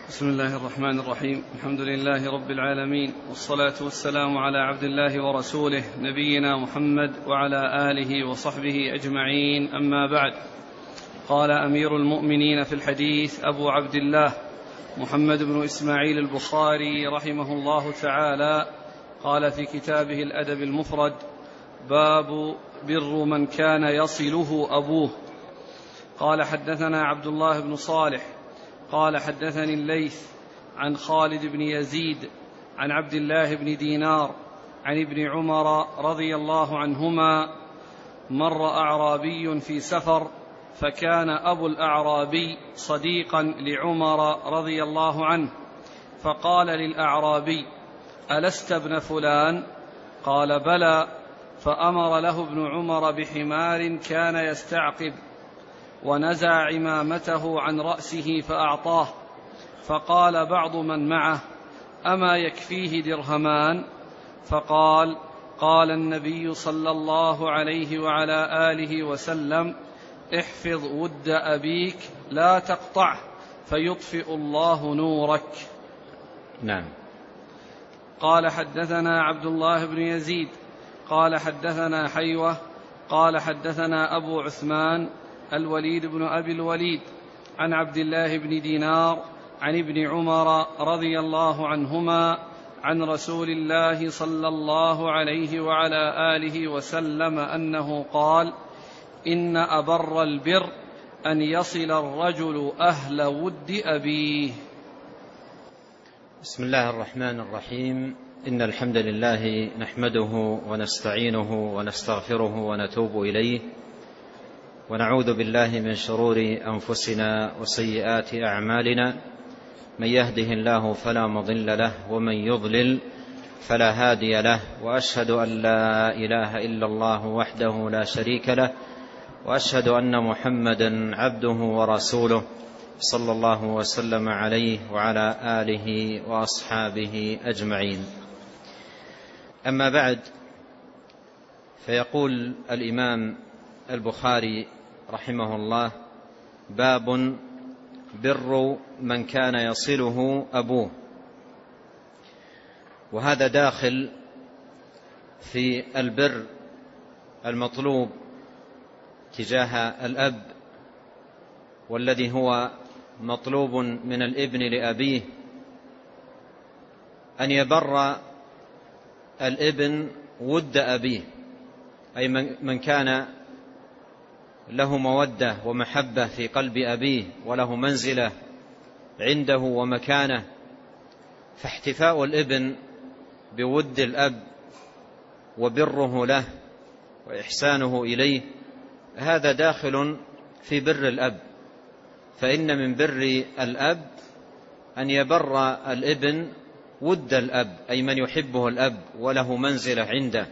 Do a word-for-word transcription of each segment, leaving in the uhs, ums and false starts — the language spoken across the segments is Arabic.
بسم الله الرحمن الرحيم. الحمد لله رب العالمين، والصلاة والسلام على عبد الله ورسوله نبينا محمد وعلى آله وصحبه أجمعين، أما بعد. قال أمير المؤمنين في الحديث أبو عبد الله محمد بن إسماعيل البخاري رحمه الله تعالى، قال في كتابه الأدب المفرد: باب بر من كان يصله أبوه. قال حدثنا عبد الله بن صالح قال حدثني الليث عن خالد بن يزيد عن عبد الله بن دينار عن ابن عمر رضي الله عنهما: مر أعرابي في سفر، فكان أبو الأعرابي صديقا لعمر رضي الله عنه، فقال للأعرابي: ألست ابن فلان؟ قال: بلى. فأمر له ابن عمر بحمار كان يستعقب، ونزع عمامته عن رأسه فأعطاه. فقال بعض من معه: أما يكفيه درهمان؟ فقال: قال النبي صلى الله عليه وعلى آله وسلم: احفظ ود أبيك لا تقطعه فيطفئ الله نورك. نعم. قال حدثنا عبد الله بن يزيد قال حدثنا حيوة قال حدثنا أبو عثمان الوليد بن أبي الوليد عن عبد الله بن دينار عن ابن عمر رضي الله عنهما عن رسول الله صلى الله عليه وعلى آله وسلم أنه قال: إن أبر البر أن يصل الرجل أهل ود أبيه. بسم الله الرحمن الرحيم. إن الحمد لله نحمده ونستعينه ونستغفره ونتوب إليه، ونعوذ بالله من شرور أنفسنا وسيئات أعمالنا. من يهده الله فلا مضل له، ومن يضلل فلا هادي له، وأشهد أن لا إله إلا الله وحده لا شريك له، وأشهد أن محمدا عبده ورسوله صلى الله وسلم عليه وعلى آله وأصحابه أجمعين. أما بعد، فيقول الإمام البخاري رحمه الله: باب بر من كان يصله أبوه. وهذا داخل في البر المطلوب تجاه الأب، والذي هو مطلوب من الابن لأبيه، أن يبر الابن ود أبيه، أي من كان له مودة ومحبة في قلب أبيه، وله منزلة عنده ومكانة، فاحتفاء الابن بود الأب وبره له وإحسانه إليه هذا داخل في بر الأب. فإن من بر الأب أن يبر الابن ود الأب، أي من يحبه الأب وله منزلة عنده.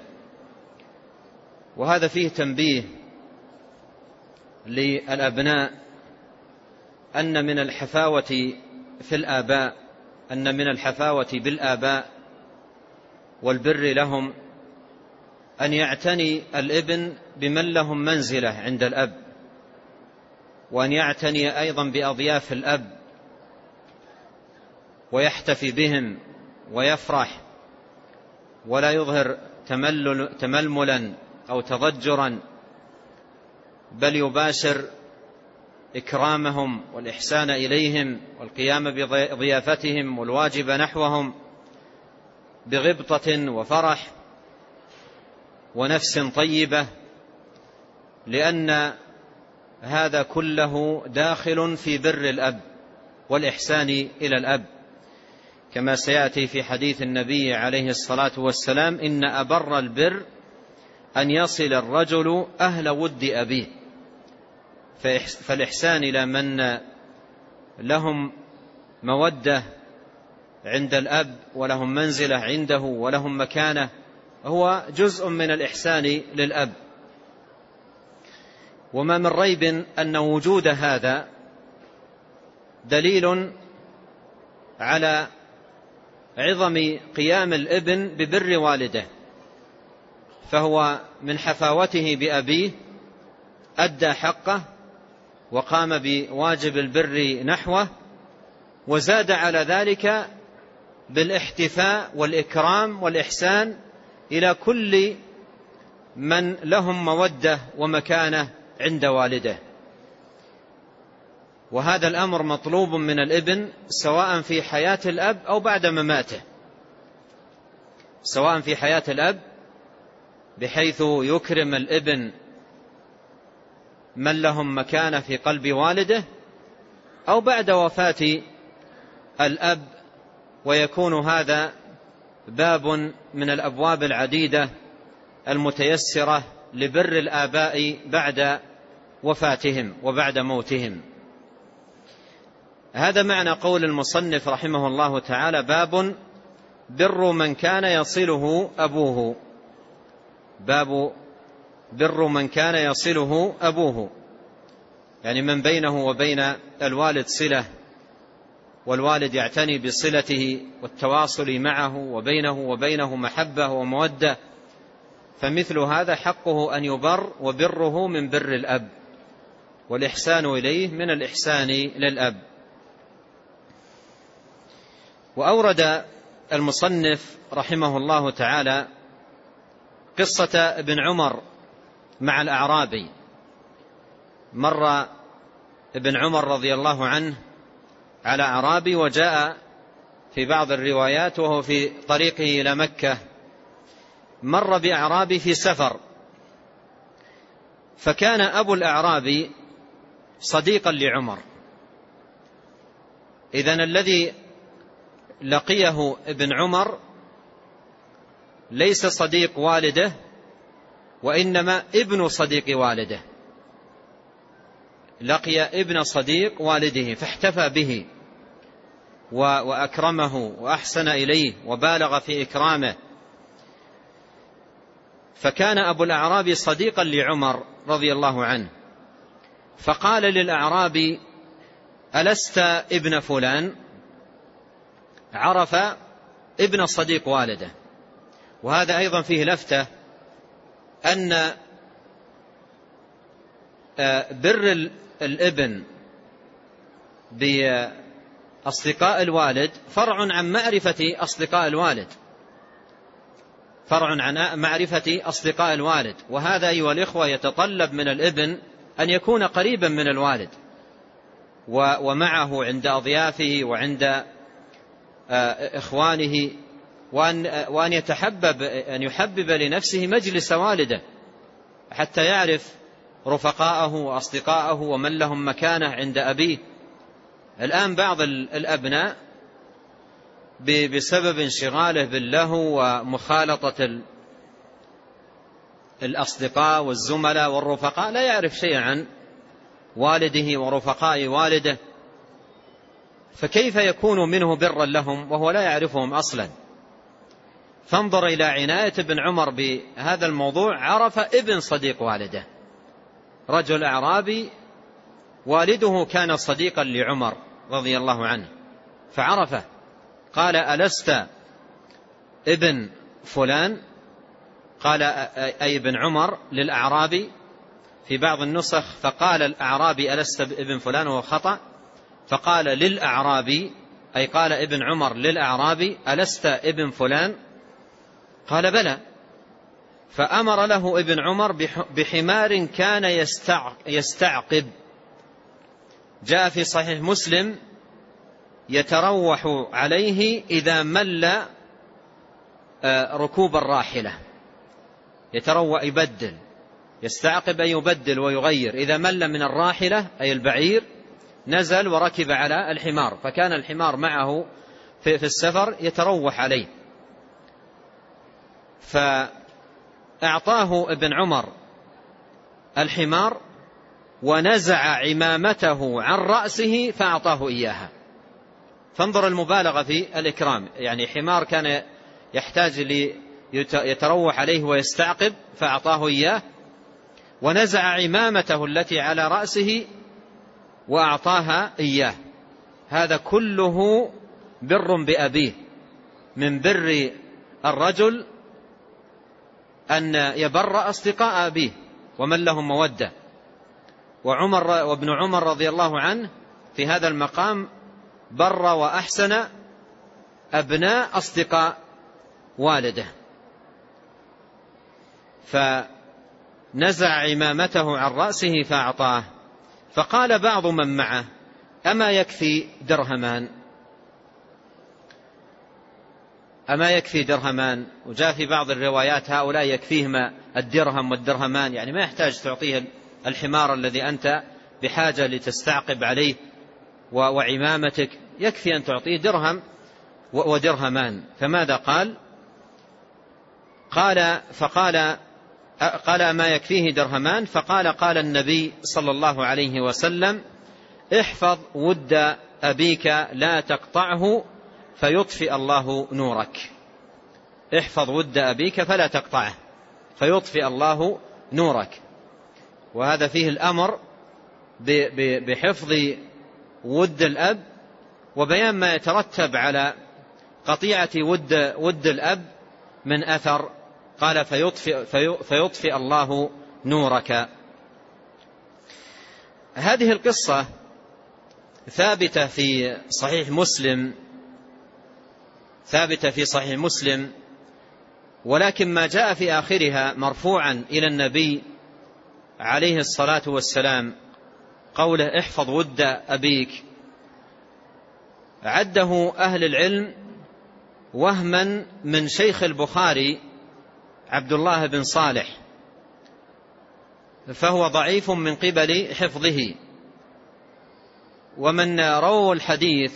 وهذا فيه تنبيه للأبناء أن من الحفاوة في الآباء أن من الحفاوة بالآباء والبر لهم أن يعتني الابن بمن لهم منزلة عند الأب، وأن يعتني أيضا بأضياف الأب ويحتفي بهم ويفرح، ولا يظهر تململا أو تضجرا، بل يباشر إكرامهم والإحسان إليهم والقيام بضيافتهم والواجب نحوهم بغبطة وفرح ونفس طيبة، لأن هذا كله داخل في بر الأب والإحسان إلى الأب، كما سيأتي في حديث النبي عليه الصلاة والسلام: إن أبر البر أن يصل الرجل أهل ود أبيه. فالإحسان إلى من لهم مودة عند الأب ولهم منزلة عنده ولهم مكانة هو جزء من الإحسان للأب. وما من ريب أن وجود هذا دليل على عظم قيام الابن ببر والده، فهو من حفاوته بأبيه أدى حقه وقام بواجب البر نحوه، وزاد على ذلك بالاحتفاء والإكرام والإحسان إلى كل من لهم مودة ومكانة عند والده. وهذا الأمر مطلوب من الابن سواء في حياة الأب أو بعد مماته، سواء في حياة الأب بحيث يكرم الابن من لهم مكانة في قلب والده، أو بعد وفاة الأب، ويكون هذا باب من الأبواب العديدة المتيسرة لبر الآباء بعد وفاتهم وبعد موتهم. هذا معنى قول المصنف رحمه الله تعالى: باب بر من كان يصله أبوه. باب بر من كان يصله أبوه، يعني من بينه وبين الوالد صلة، والوالد يعتني بصلته والتواصل معه، وبينه وبينه محبة ومودة، فمثل هذا حقه أن يبر، وبره من بر الأب، والإحسان إليه من الإحسان للأب. وأورد المصنف رحمه الله تعالى قصة ابن عمر مع الأعرابي. مر ابن عمر رضي الله عنه على أعرابي، وجاء في بعض الروايات وهو في طريقه إلى مكة مر بأعرابي في سفر، فكان أبو الأعرابي صديقا لعمر. إذن الذي لقيه ابن عمر ليس صديق والده، وإنما ابن صديق والده، لقي ابن صديق والده فاحتفى به وأكرمه وأحسن إليه وبالغ في إكرامه. فكان أبو الأعرابي صديقا لعمر رضي الله عنه، فقال للأعرابي: ألست ابن فلان؟ عرف ابن صديق والده. وهذا أيضا فيه لفتة أن بر الابن بأصدقاء الوالد فرع عن معرفة أصدقاء الوالد، فرع عن معرفة أصدقاء الوالد. وهذا أيها الإخوة يتطلب من الابن أن يكون قريبا من الوالد ومعه عند أضيافه وعند إخوانه، وأن وأن يتحبب أن يحبب لنفسه مجلس والده حتى يعرف رفقاءه وأصدقاءه ومن لهم مكانة عند أبيه. الآن بعض الأبناء بسبب انشغاله باللهو ومخالطة الأصدقاء والزملاء والرفقاء لا يعرف شيئا عن والده ورفقاء والده، فكيف يكون منه برا لهم وهو لا يعرفهم أصلا؟ فانظر إلى عناية ابن عمر بهذا الموضوع. عرف ابن صديق والده، رجل أعرابي والده كان صديقا لعمر رضي الله عنه فعرفه، قال: ألست ابن فلان؟ قال أي ابن عمر للأعرابي. في بعض النسخ فقال الأعرابي: ألست ابن فلان، وهو خطأ، فقال للأعرابي، أي قال ابن عمر للأعرابي: ألست ابن فلان؟ قال: بلى. فأمر له ابن عمر بحمار كان يستعقب، جاء في صحيح مسلم: يتروح عليه إذا مل ركوب الراحلة. يتروح يبدل، يستعقب أن يبدل ويغير، إذا مل من الراحلة أي البعير نزل وركب على الحمار، فكان الحمار معه في السفر يتروح عليه. فأعطاه ابن عمر الحمار ونزع عمامته عن رأسه فأعطاه إياها. فانظر المبالغة في الإكرام، يعني حمار كان يحتاج ليتروح عليه ويستعقب فأعطاه إياه، ونزع عمامته التي على رأسه وأعطاها إياه. هذا كله بر بأبيه. من بر الرجل أن يبر أصدقاء أبيه ومن لهم مودة. وعمر وابن عمر رضي الله عنه في هذا المقام بر وأحسن أبناء أصدقاء والده، فنزع عمامته عن رأسه فأعطاه. فقال بعض من معه: أما يكفي درهمان؟ أما يكفي درهمان؟ وجاء في بعض الروايات هؤلاء يكفيهما الدرهم والدرهمان، يعني ما يحتاج تعطيه الحمار الذي أنت بحاجة لتستعقب عليه وعمامتك، يكفي أن تعطيه درهم ودرهمان. فماذا قال؟ قال فقال قال أما يكفيه درهمان؟ فقال قال النبي صلى الله عليه وسلم: احفظ ود أبيك لا تقطعه فيطفئ الله نورك. احفظ ود أبيك فلا تقطعه فيطفئ الله نورك. وهذا فيه الأمر بحفظ ود الأب وبيان ما يترتب على قطيعة ود, ود الأب من أثر. قال فيطفئ, فيطفئ الله نورك. هذه القصة ثابتة في صحيح مسلم ثابتة في صحيح مسلم ولكن ما جاء في آخرها مرفوعا إلى النبي عليه الصلاة والسلام قوله: احفظ ود أبيك، عده أهل العلم وهما من شيخ البخاري عبد الله بن صالح، فهو ضعيف من قبل حفظه. ومن رووا الحديث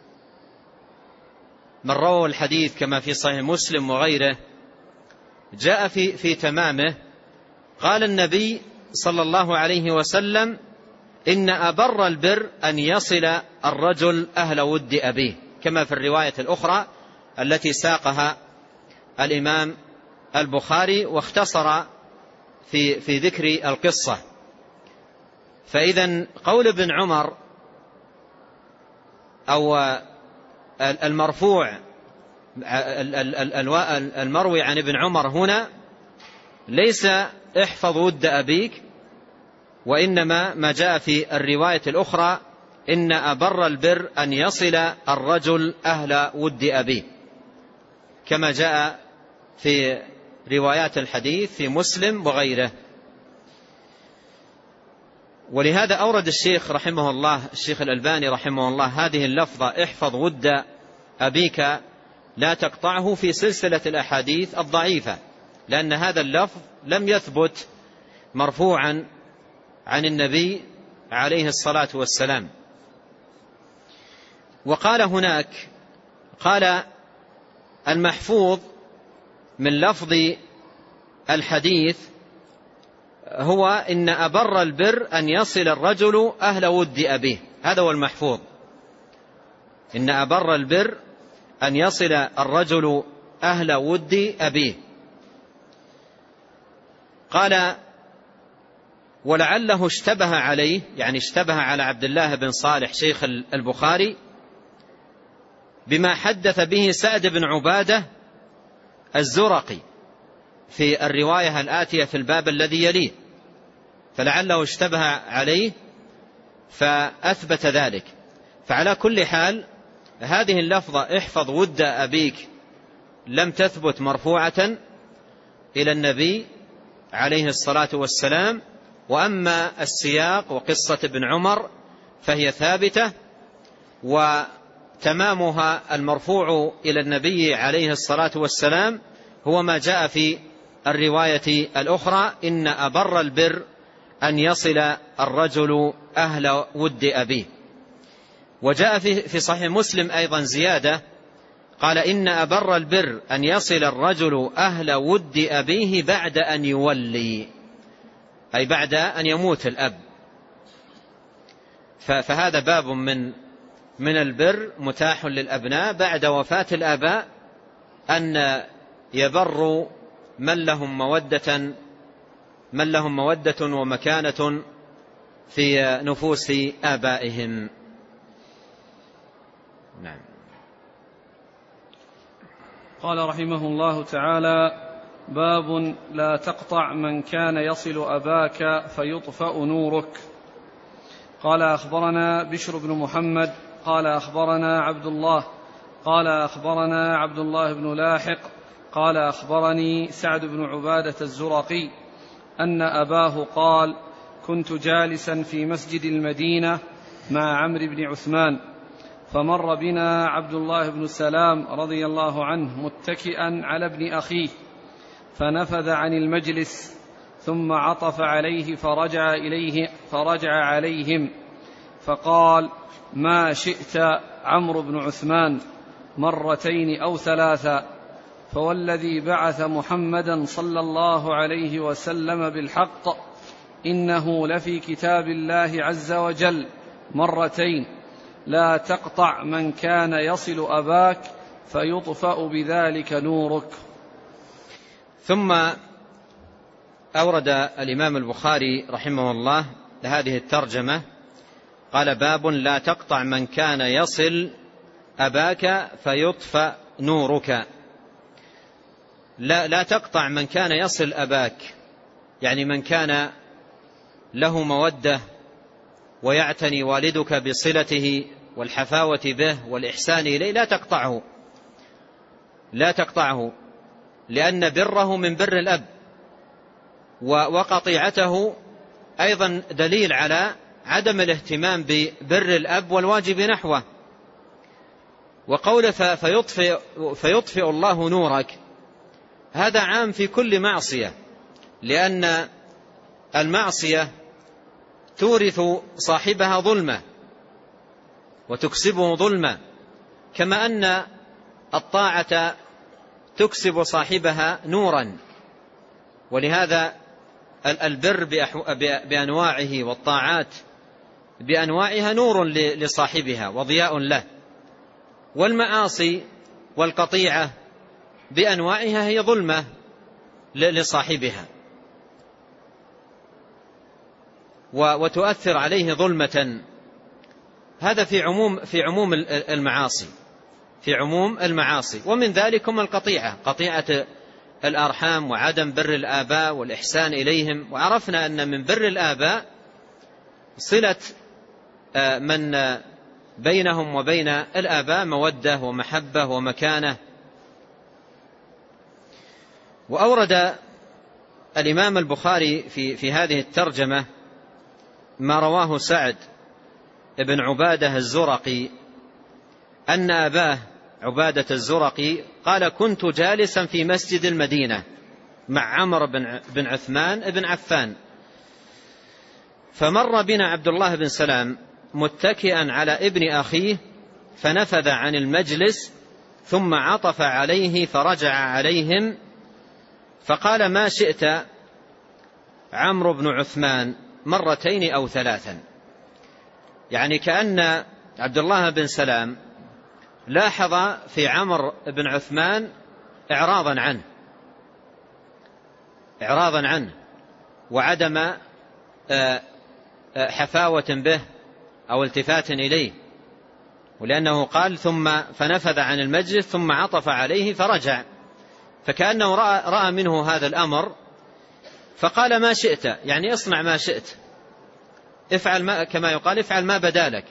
من رووا الحديث كما في صحيح مسلم وغيره جاء في, في تمامه قال النبي صلى الله عليه وسلم: إن أبر البر أن يصل الرجل أهل ود أبيه، كما في الرواية الأخرى التي ساقها الإمام البخاري واختصر في, في ذكر القصة. فإذا قول ابن عمر أو المرفوع المروي عن ابن عمر هنا ليس احفظ ود أبيك، وإنما ما جاء في الرواية الأخرى: إن أبر البر أن يصل الرجل أهل ود أبيه، كما جاء في روايات الحديث في مسلم وغيره. ولهذا أورد الشيخ رحمه الله الشيخ الألباني رحمه الله هذه اللفظة: احفظ ود أبيك لا تقطعه في سلسلة الأحاديث الضعيفة، لأن هذا اللفظ لم يثبت مرفوعا عن النبي عليه الصلاة والسلام. وقال هناك قال المحفوظ من لفظ الحديث هو إن أبر البر أن يصل الرجل أهل ود أبيه، هذا هو المحفوظ، إن أبر البر أن يصل الرجل أهل ود أبيه. قال ولعله اشتبه عليه، يعني اشتبه على عبد الله بن صالح شيخ البخاري بما حدث به سعد بن عبادة الزرقي في الرواية الآتية في الباب الذي يليه، فلعله اشتبه عليه فأثبت ذلك. فعلى كل حال هذه اللفظة احفظ ود أبيك لم تثبت مرفوعة إلى النبي عليه الصلاة والسلام، وأما السياق وقصة ابن عمر فهي ثابتة، وتمامها المرفوع إلى النبي عليه الصلاة والسلام هو ما جاء في الرواية الأخرى: إن أبر البر أن يصل الرجل أهل ود أبيه. وجاء في صحيح مسلم أيضا زيادة قال: إن أبر البر أن يصل الرجل أهل ود أبيه بعد أن يولي، أي بعد أن يموت الأب. فهذا باب من من البر متاح للأبناء بعد وفاة الآباء، أن يبروا من لهم مودة من لهم مودة ومكانة في نفوس آبائهم. نعم. قال رحمه الله تعالى: باب لا تقطع من كان يصل أباك فيطفأ نورك. قال أخبرنا بشر بن محمد قال أخبرنا عبد الله قال أخبرنا عبد الله بن لاحق قال أخبرني سعد بن عبادة الزرقي أن أباه قال كنت جالسا في مسجد المدينة مع عمرو بن عثمان فمر بنا عبد الله بن سلام رضي الله عنه متكئا على ابن أخيه فنفذ عن المجلس ثم عطف عليه فرجع إليه فرجع عليهم فقال ما شئت عمرو بن عثمان مرتين أو ثلاثا فوالذي بعث محمدا صلى الله عليه وسلم بالحق إنه لفي كتاب الله عز وجل مرتين لا تقطع من كان يصل أباك فيطفأ بذلك نورك. ثم أورد الإمام البخاري رحمه الله هذه الترجمة قال باب لا تقطع من كان يصل أباك فيطفأ نورك. لا, لا تقطع من كان يصل أباك، يعني من كان له مودة ويعتني والدك بصلته والحفاوة به والإحسان إليه، لا تقطعه لا تقطعه لأن بره من بر الأب، وقطيعته أيضا دليل على عدم الاهتمام ببر الأب والواجب نحوه. وقوله فيطفئ, فيطفئ الله نورك هذا عام في كل معصية، لأن المعصية تورث صاحبها ظلمة وتكسبه ظلمة، كما أن الطاعة تكسب صاحبها نورا. ولهذا البر بأنواعه والطاعات بأنواعها نور لصاحبها وضياء له، والمعاصي والقطيعة بأنواعها هي ظلمة لصاحبها وتؤثر عليه ظلمة. هذا في عموم في عموم المعاصي في عموم المعاصي ومن ذلكم القطيعة، قطيعة الأرحام وعدم بر الآباء والإحسان إليهم. وعرفنا أن من بر الآباء صلة من بينهم وبين الآباء مودة ومحبة ومكانة. وأورد الإمام البخاري في, في هذه الترجمة ما رواه سعد بن عبادة الزرقي أن أباه عبادة الزرقي قال كنت جالسا في مسجد المدينة مع عمرو بن عثمان بن عفان فمر بنا عبد الله بن سلام متكئا على ابن أخيه فنفذ عن المجلس ثم عطف عليه فرجع عليهم فقال ما شئت عمرو بن عثمان مرتين أو ثلاثا. يعني كأن عبد الله بن سلام لاحظ في عمرو بن عثمان إعراضا عنه إعراضا عنه وعدم حفاوة به أو التفات إليه، ولأنه قال ثم فنفذ عن المجلس ثم عطف عليه فرجع، فكأنه رأى, رأى منه هذا الأمر فقال ما شئت، يعني اصنع ما شئت، افعل ما كما يقال افعل ما بدالك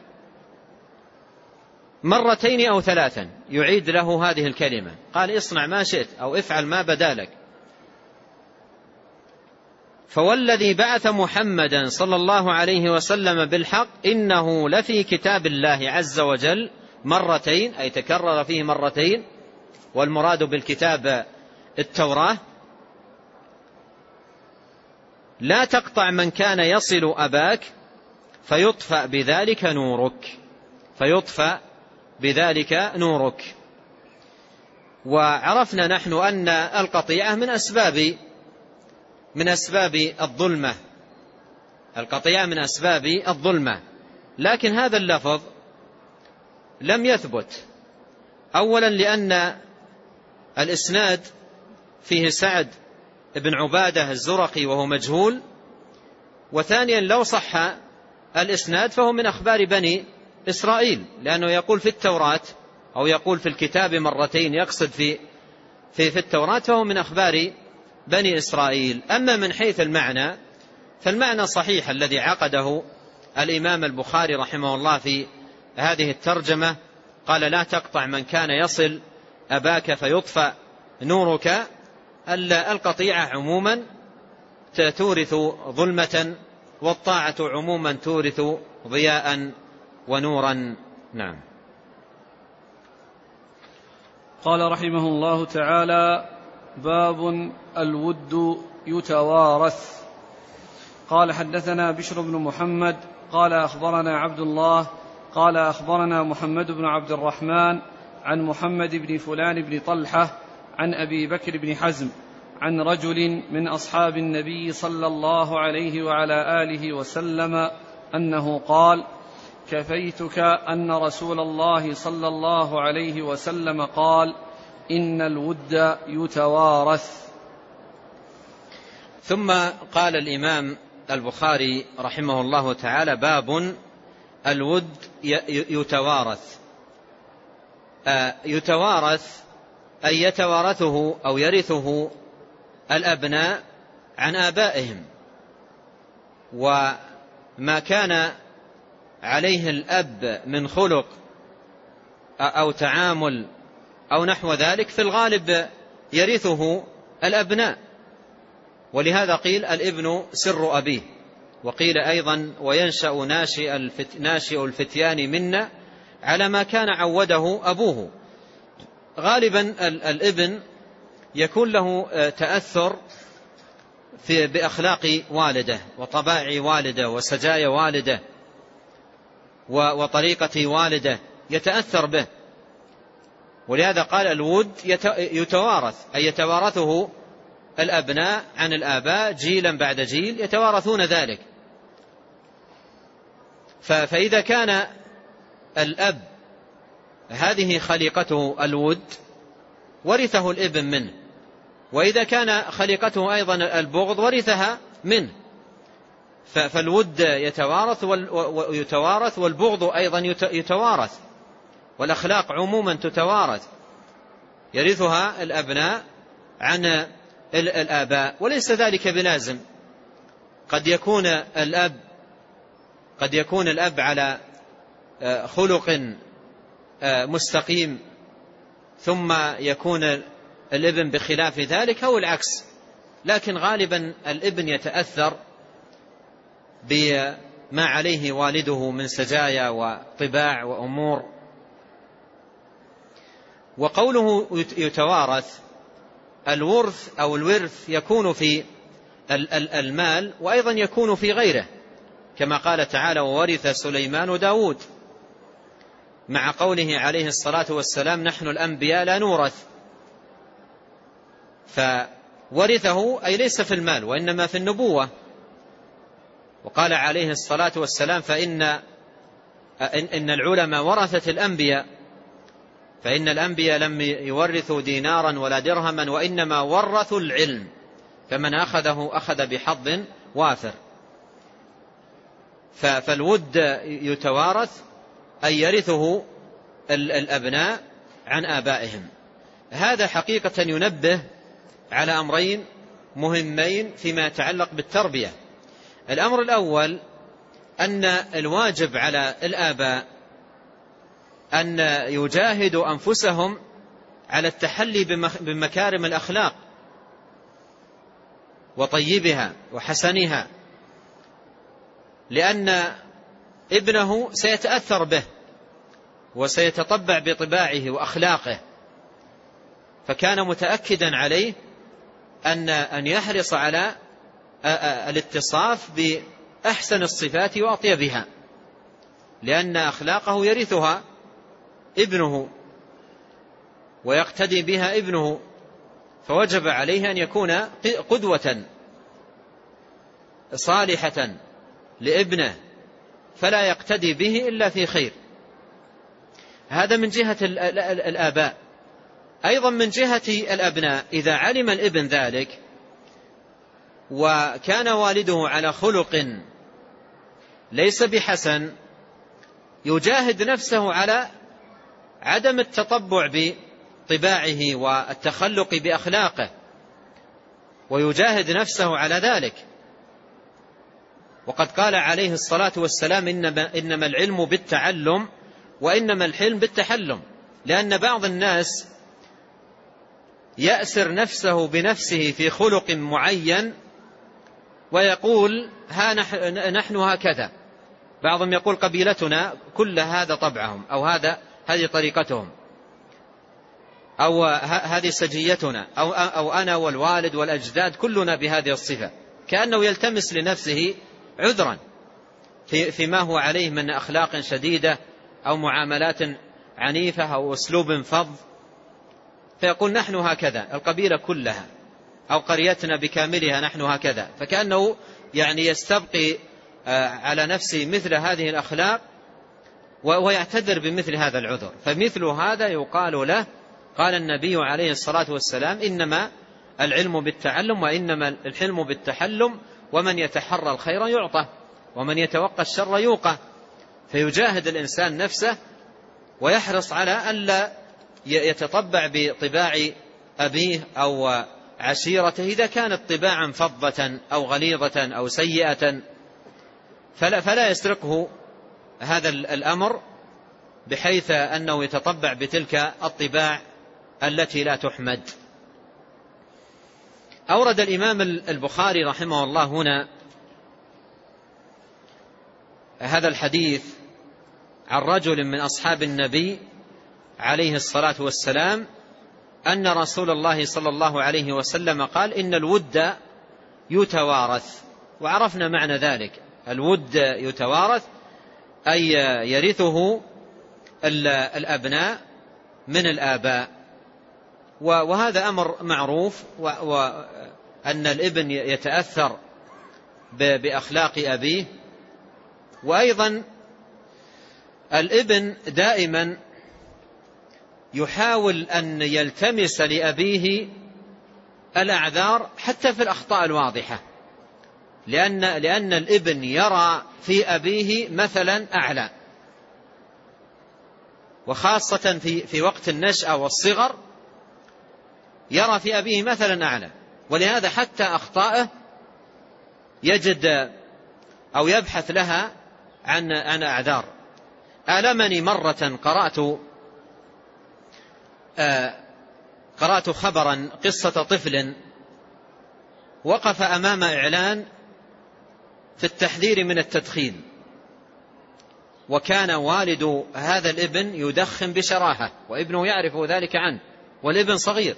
مرتين أو ثلاثا، يعيد له هذه الكلمة، قال اصنع ما شئت أو افعل ما بدالك. فوالذي بعث محمدا صلى الله عليه وسلم بالحق إنه لفي كتاب الله عز وجل مرتين، أي تكرر فيه مرتين، والمراد بالكتاب التوراة. لا تقطع من كان يصل أباك فيطفأ بذلك نورك فيطفأ بذلك نورك. وعرفنا نحن أن القطيعة من أسباب من أسباب الظلمة القطيعة من أسباب الظلمة لكن هذا اللفظ لم يثبت، أولا لأن الإسناد فيه سعد بن عبادة الزرقي وهو مجهول، وثانيا لو صح الإسناد فهو من أخبار بني إسرائيل، لأنه يقول في التوراة أو يقول في الكتاب مرتين، يقصد في في, في التوراة، فهو من أخبار بني إسرائيل. أما من حيث المعنى فالمعنى صحيح الذي عقده الإمام البخاري رحمه الله في هذه الترجمة قال لا تقطع من كان يصل أباك فيطفأ نورك. القطيعة عموما تورث ظلمة، والطاعة عموما تورث ضياء ونورا. نعم. قال رحمه الله تعالى: باب الود يتوارث. قال حدثنا بشر بن محمد قال أخبرنا عبد الله قال أخبرنا محمد بن عبد الرحمن عن محمد بن فلان بن طلحة عن أبي بكر بن حزم عن رجل من أصحاب النبي صلى الله عليه وعلى آله وسلم أنه قال: كفيتك أن رسول الله صلى الله عليه وسلم قال: إن الود يتوارث. ثم قال الإمام البخاري رحمه الله تعالى: باب الود يتوارث. يتوارث أي يتوارثه أو يرثه الأبناء عن آبائهم، وما كان عليه الأب من خلق أو تعامل أو نحو ذلك في الغالب يرثه الأبناء، ولهذا قيل الابن سر أبيه، وقيل أيضا وينشأ ناشئ الفتيان منا على ما كان عوده أبوه. غالبا الابن يكون له تأثر في بأخلاق والده وطباع والده وسجايا والده وطريقة والده، يتأثر به، ولهذا قال الود يتوارث أي يتوارثه الأبناء عن الآباء جيلا بعد جيل، يتوارثون ذلك. فإذا كان الأب هذه خليقته الود ورثه الابن منه، وإذا كان خليقته أيضا البغض ورثها منه، فالود يتوارث ويتوارث والبغض أيضا يتوارث، والأخلاق عموما تتوارث، يرثها الأبناء عن الآباء. وليس ذلك بلازم، قد يكون الأب قد يكون الأب على خلق مستقيم ثم يكون الابن بخلاف ذلك أو العكس، لكن غالبا الابن يتأثر بما عليه والده من سجايا وطباع وأمور. وقوله يتوارث، الورث أو الورث يكون في المال وأيضا يكون في غيره، كما قال تعالى: وورث سليمان داود، مع قوله عليه الصلاة والسلام: نحن الأنبياء لا نورث. فورثه أي ليس في المال وإنما في النبوة. وقال عليه الصلاة والسلام: فإن إن العلماء ورثة الأنبياء، فإن الأنبياء لم يورثوا دينارا ولا درهما وإنما ورثوا العلم، فمن أخذه أخذ بحظ وافر. فالود يتوارث أي يرثه الأبناء عن آبائهم. هذا حقيقة ينبه على أمرين مهمين فيما يتعلق بالتربية. الأمر الأول أن الواجب على الآباء أن يجاهدوا أنفسهم على التحلي بمكارم الأخلاق وطيبها وحسنها، لأن ابنه سيتأثر به وسيتطبع بطباعه وأخلاقه، فكان متأكدا عليه أن أن يحرص على الاتصاف بأحسن الصفات وأطيبها، لأن أخلاقه يرثها ابنه ويقتدي بها ابنه، فوجب عليه أن يكون قدوة صالحة لابنه، فلا يقتدي به إلا في خير. هذا من جهة الآباء. أيضا من جهة الأبناء، إذا علم الابن ذلك وكان والده على خلق ليس بحسن، يجاهد نفسه على عدم التطبع بطباعه والتخلق بأخلاقه، ويجاهد نفسه على ذلك. وقد قال عليه الصلاة والسلام: إنما, إنما العلم بالتعلم وإنما الحلم بالتحلم، لأن بعض الناس يأسر نفسه بنفسه في خلق معين ويقول ها نحن هكذا. بعضهم يقول قبيلتنا كل هذا طبعهم، أو هذا هذه طريقتهم، أو هذه سجيتنا، أو, أو أنا والوالد والأجداد كلنا بهذه الصفة، كأنه يلتمس لنفسه عذرا في فيما هو عليه من أخلاق شديدة أو معاملات عنيفة أو أسلوب فظ، فيقول نحن هكذا، القبيلة كلها أو قريتنا بكاملها نحن هكذا، فكأنه يعني يستبقي على نفسه مثل هذه الأخلاق ويعتذر بمثل هذا العذر. فمثل هذا يقال له، قال النبي عليه الصلاة والسلام: إنما العلم بالتعلم وإنما الحلم بالتحلم، ومن يتحرى الخير يعطى ومن يتوقى الشر يوقى. فيجاهد الإنسان نفسه ويحرص على ألا يتطبع بطباع أبيه أو عشيرته إذا كانت طباعا فظة أو غليظة أو سيئة، فلا, فلا يسرقه هذا الأمر بحيث أنه يتطبع بتلك الطباع التي لا تحمد. أورد الإمام البخاري رحمه الله هنا هذا الحديث عن رجل من أصحاب النبي عليه الصلاة والسلام أن رسول الله صلى الله عليه وسلم قال: إن الود يتوارث. وعرفنا معنى ذلك، الود يتوارث أي يرثه الأبناء من الآباء، وهذا أمر معروف، وأن الابن يتأثر بأخلاق أبيه. وأيضا الابن دائما يحاول أن يلتمس لأبيه الأعذار حتى في الأخطاء الواضحة، لأن, لأن الابن يرى في أبيه مثلا أعلى، وخاصة في, في وقت النشأة والصغر يرى في أبيه مثلا أعلى، ولهذا حتى أخطائه يجد أو يبحث لها عن, عن أعذار. آلمني مرة قرأت آه قرأت خبرا قصة طفل وقف أمام إعلان في التحذير من التدخين، وكان والد هذا الابن يدخن بشراهة، وابنه يعرف ذلك عنه، والابن صغير،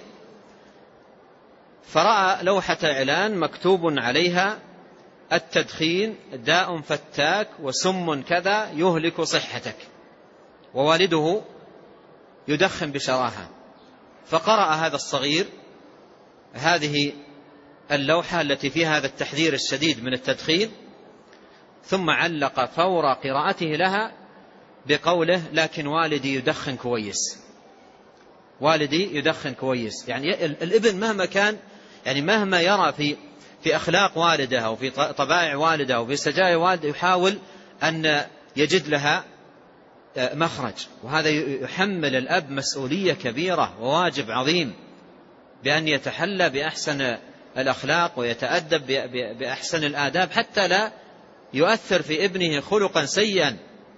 فرأى لوحة إعلان مكتوب عليها: التدخين داء فتاك وسم كذا يهلك صحتك، ووالده يدخن بشراهة. فقرأ هذا الصغير هذه اللوحة التي فيها هذا التحذير الشديد من التدخين، ثم علق فور قراءته لها بقوله: لكن والدي يدخن كويس، والدي يدخن كويس. يعني الابن مهما كان، يعني مهما يرى في في أخلاق والده أو في طبائع والده أو في سجايا والده، يحاول أن يجد لها مخرج. وهذا يحمل الأب مسؤولية كبيرة وواجب عظيم بأن يتحلى بأحسن الأخلاق ويتأدب بأحسن الآداب، حتى لا يؤثر في ابنه خلقا سيئا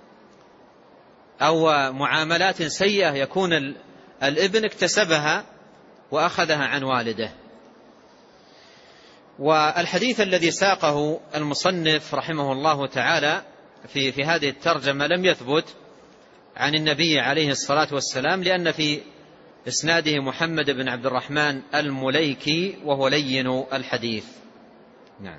أو معاملات سيئة يكون الابن اكتسبها وأخذها عن والده. والحديث الذي ساقه المصنف رحمه الله تعالى في, في هذه الترجمة لم يثبت عن النبي عليه الصلاة والسلام، لأن في إسناده محمد بن عبد الرحمن المليكي وهو لين الحديث. نعم.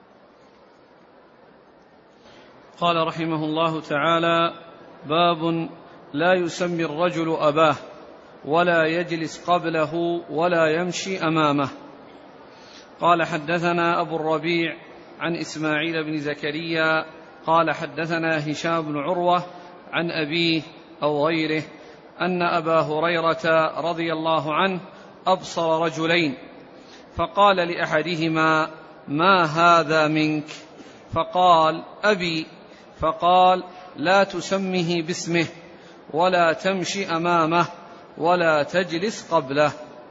قال رحمه الله تعالى: باب لا يسمي الرجل أباه ولا يجلس قبله ولا يمشي أمامه. قال: حدثنا أبو الربيع عن إسماعيل بن زكريا قال: حدثنا هشام بن عروة عن أبيه أو غيره أن أبا هريرة رضي الله عنه أبصر رجلين، فقال لأحدهما: ما هذا منك؟ فقال: أبي. فقال: لا تسمه باسمه ولا تمشي أمامه ولا تجلس قبله.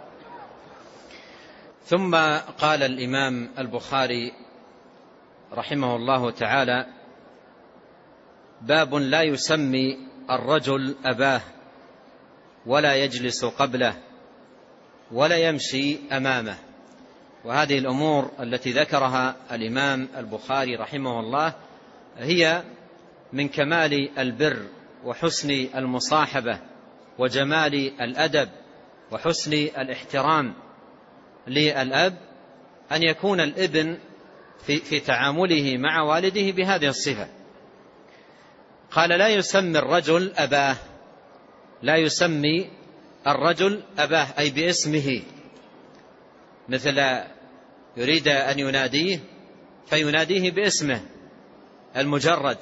ثم قال الإمام البخاري رحمه الله تعالى: باب لا يسمي الرجل أباه ولا يجلس قبله ولا يمشي أمامه. وهذه الأمور التي ذكرها الإمام البخاري رحمه الله هي من كمال البر وحسن المصاحبة وجمال الأدب وحسن الاحترام للأب، أن يكون الابن في, في تعامله مع والده بهذه الصفة. قال لا يسمي الرجل أباه، لا يسمي الرجل أباه أي باسمه، مثل يريد أن يناديه فيناديه باسمه المجرد.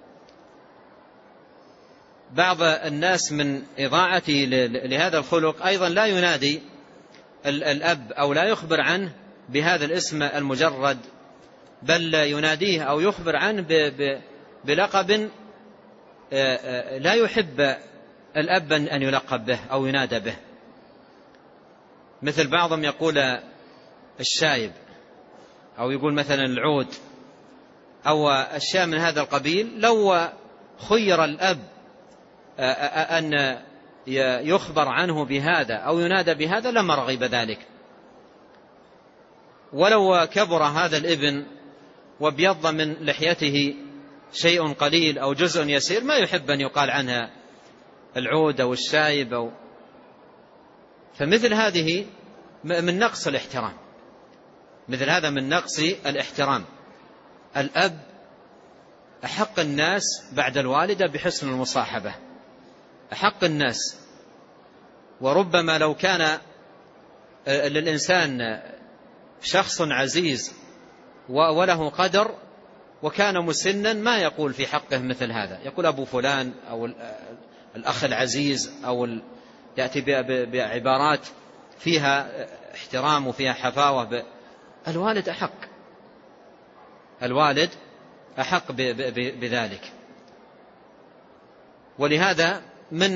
بعض الناس من إضاعته لهذا الخلق أيضا لا ينادي الأب أو لا يخبر عنه بهذا الاسم المجرد، بل يناديه أو يخبر عنه بلقب لا يحب الأب أن يلقب به أو ينادى به. مثل بعضهم يقول الشايب، أو يقول مثلا العود، أو أشياء من هذا القبيل. لو خير الأب أن يخبر عنه بهذا أو ينادى بهذا لما رغب ذلك. ولو كبر هذا الابن وابيض من لحيته شيء قليل أو جزء يسير ما يحب أن يقال عنها العود أو الشايب أو فمثل هذه من نقص الاحترام، مثل هذا من نقص الاحترام. الأب أحق الناس بعد الوالدة بحسن المصاحبة، أحق الناس. وربما لو كان للإنسان شخص عزيز وله قدر وكان مسنا ما يقول في حقه مثل هذا، يقول أبو فلان أو الأخ العزيز، أو يأتي بعبارات فيها احترام وفيها حفاوة. الوالد أحق، الوالد أحق بذلك. ولهذا من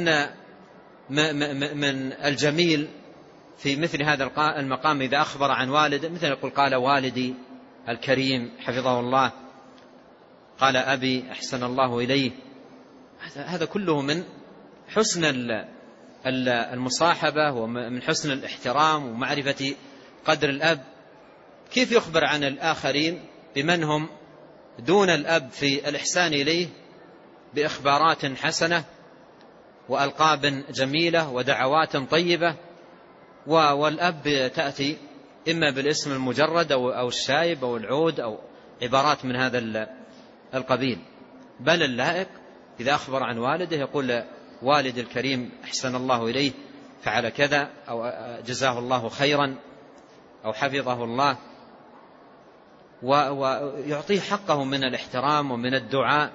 من الجميل في مثل هذا المقام إذا أخبر عن والد، مثل يقول قال والدي الكريم حفظه الله، قال أبي أحسن الله إليه. هذا كله من حسن المصاحبة ومن حسن الاحترام ومعرفة قدر الأب. كيف يخبر عن الآخرين بمن هم دون الأب في الإحسان إليه بإخبارات حسنة وألقاب جميلة ودعوات طيبة، والأب تأتي إما بالاسم المجرد أو الشايب أو العود أو عبارات من هذا القبيل. بل اللائق إذا أخبر عن والده يقول والد الكريم أحسن الله إليه فعل كذا، أو جزاه الله خيرا، أو حفظه الله، ويعطيه حقه من الاحترام ومن الدعاء.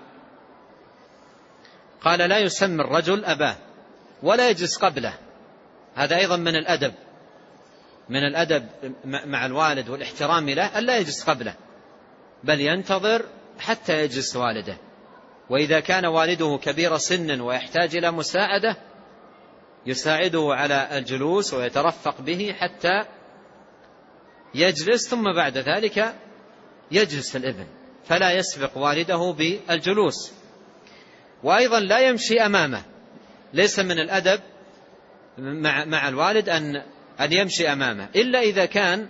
قال لا يسمي الرجل أباه ولا يجلس قبله. هذا أيضا من الأدب، من الأدب مع الوالد والاحترام له ألا يجلس قبله، بل ينتظر حتى يجلس والده. وإذا كان والده كبير سن ويحتاج إلى مساعدة يساعده على الجلوس ويترفق به حتى يجلس، ثم بعد ذلك يجلس الابن، فلا يسبق والده بالجلوس. وأيضا لا يمشي أمامه، ليس من الأدب مع مع الوالد أن أن يمشي أمامه إلا إذا كان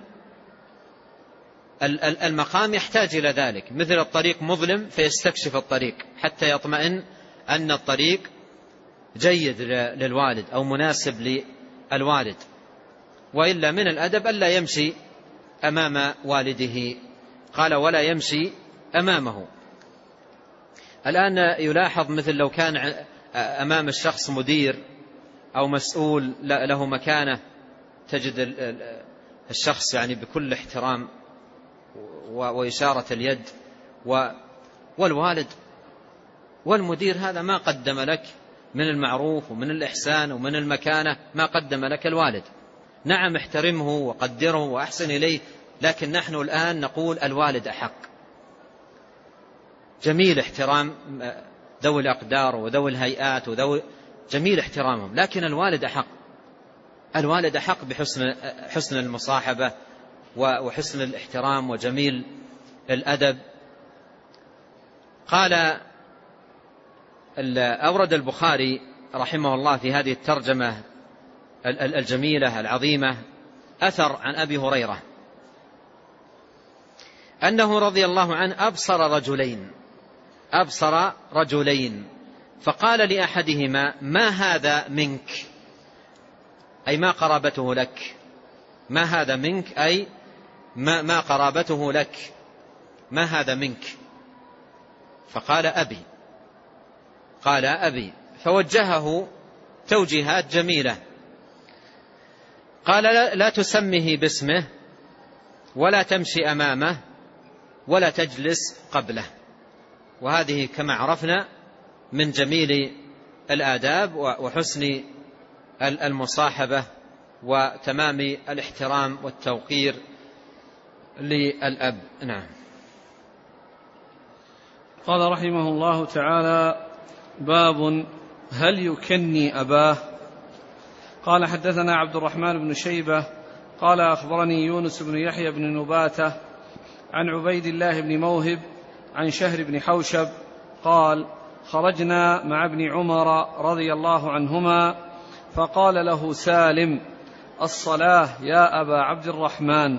المقام يحتاج إلى ذلك، مثل الطريق مظلم فيستكشف الطريق حتى يطمئن أن الطريق جيد للوالد أو مناسب للوالد. وإلا من الأدب ألا يمشي أمام والده. قال ولا يمشي أمامه. الآن يلاحظ مثل لو كان أمام الشخص مدير أو مسؤول له مكانة، تجد الشخص يعني بكل احترام وإشارة اليد، والوالد والمدير هذا ما قدم لك من المعروف ومن الإحسان ومن المكانة ما قدم لك الوالد. نعم احترمه وقدره وأحسن إليه، لكن نحن الآن نقول الوالد أحق. جميل احترام ذوي الأقدار وذوي الهيئات وذوي جميل احترامهم، لكن الوالد أحق. الوالد أحق بحسن حسن المصاحبة وحسن الاحترام وجميل الأدب. قال أورد البخاري رحمه الله في هذه الترجمة الجميلة العظيمة أثر عن أبي هريرة أنه رضي الله عنه أبصر رجلين أبصر رجلين فقال لأحدهما: ما هذا منك؟ أي ما قرابته لك؟ ما هذا منك؟ أي ما, ما قرابته لك؟ ما هذا منك؟ فقال: أبي. قال: أبي. فوجهه توجيهات جميلة. قال: لا, لا تسمه باسمه، ولا تمشي أمامه، ولا تجلس قبله. وهذه كما عرفنا من جميل الآداب وحسن المصاحبة وتمام الاحترام والتوقير للأب. نعم. قال رحمه الله تعالى: باب هل يكني أباه؟ قال: حدثنا عبد الرحمن بن شيبة قال: أخبرني يونس بن يحيى بن نباتة عن عبيد الله بن موهب عن شهر بن حوشب قال: خرجنا مع ابن عمر رضي الله عنهما فقال له سالم: الصلاة يا أبا عبد الرحمن.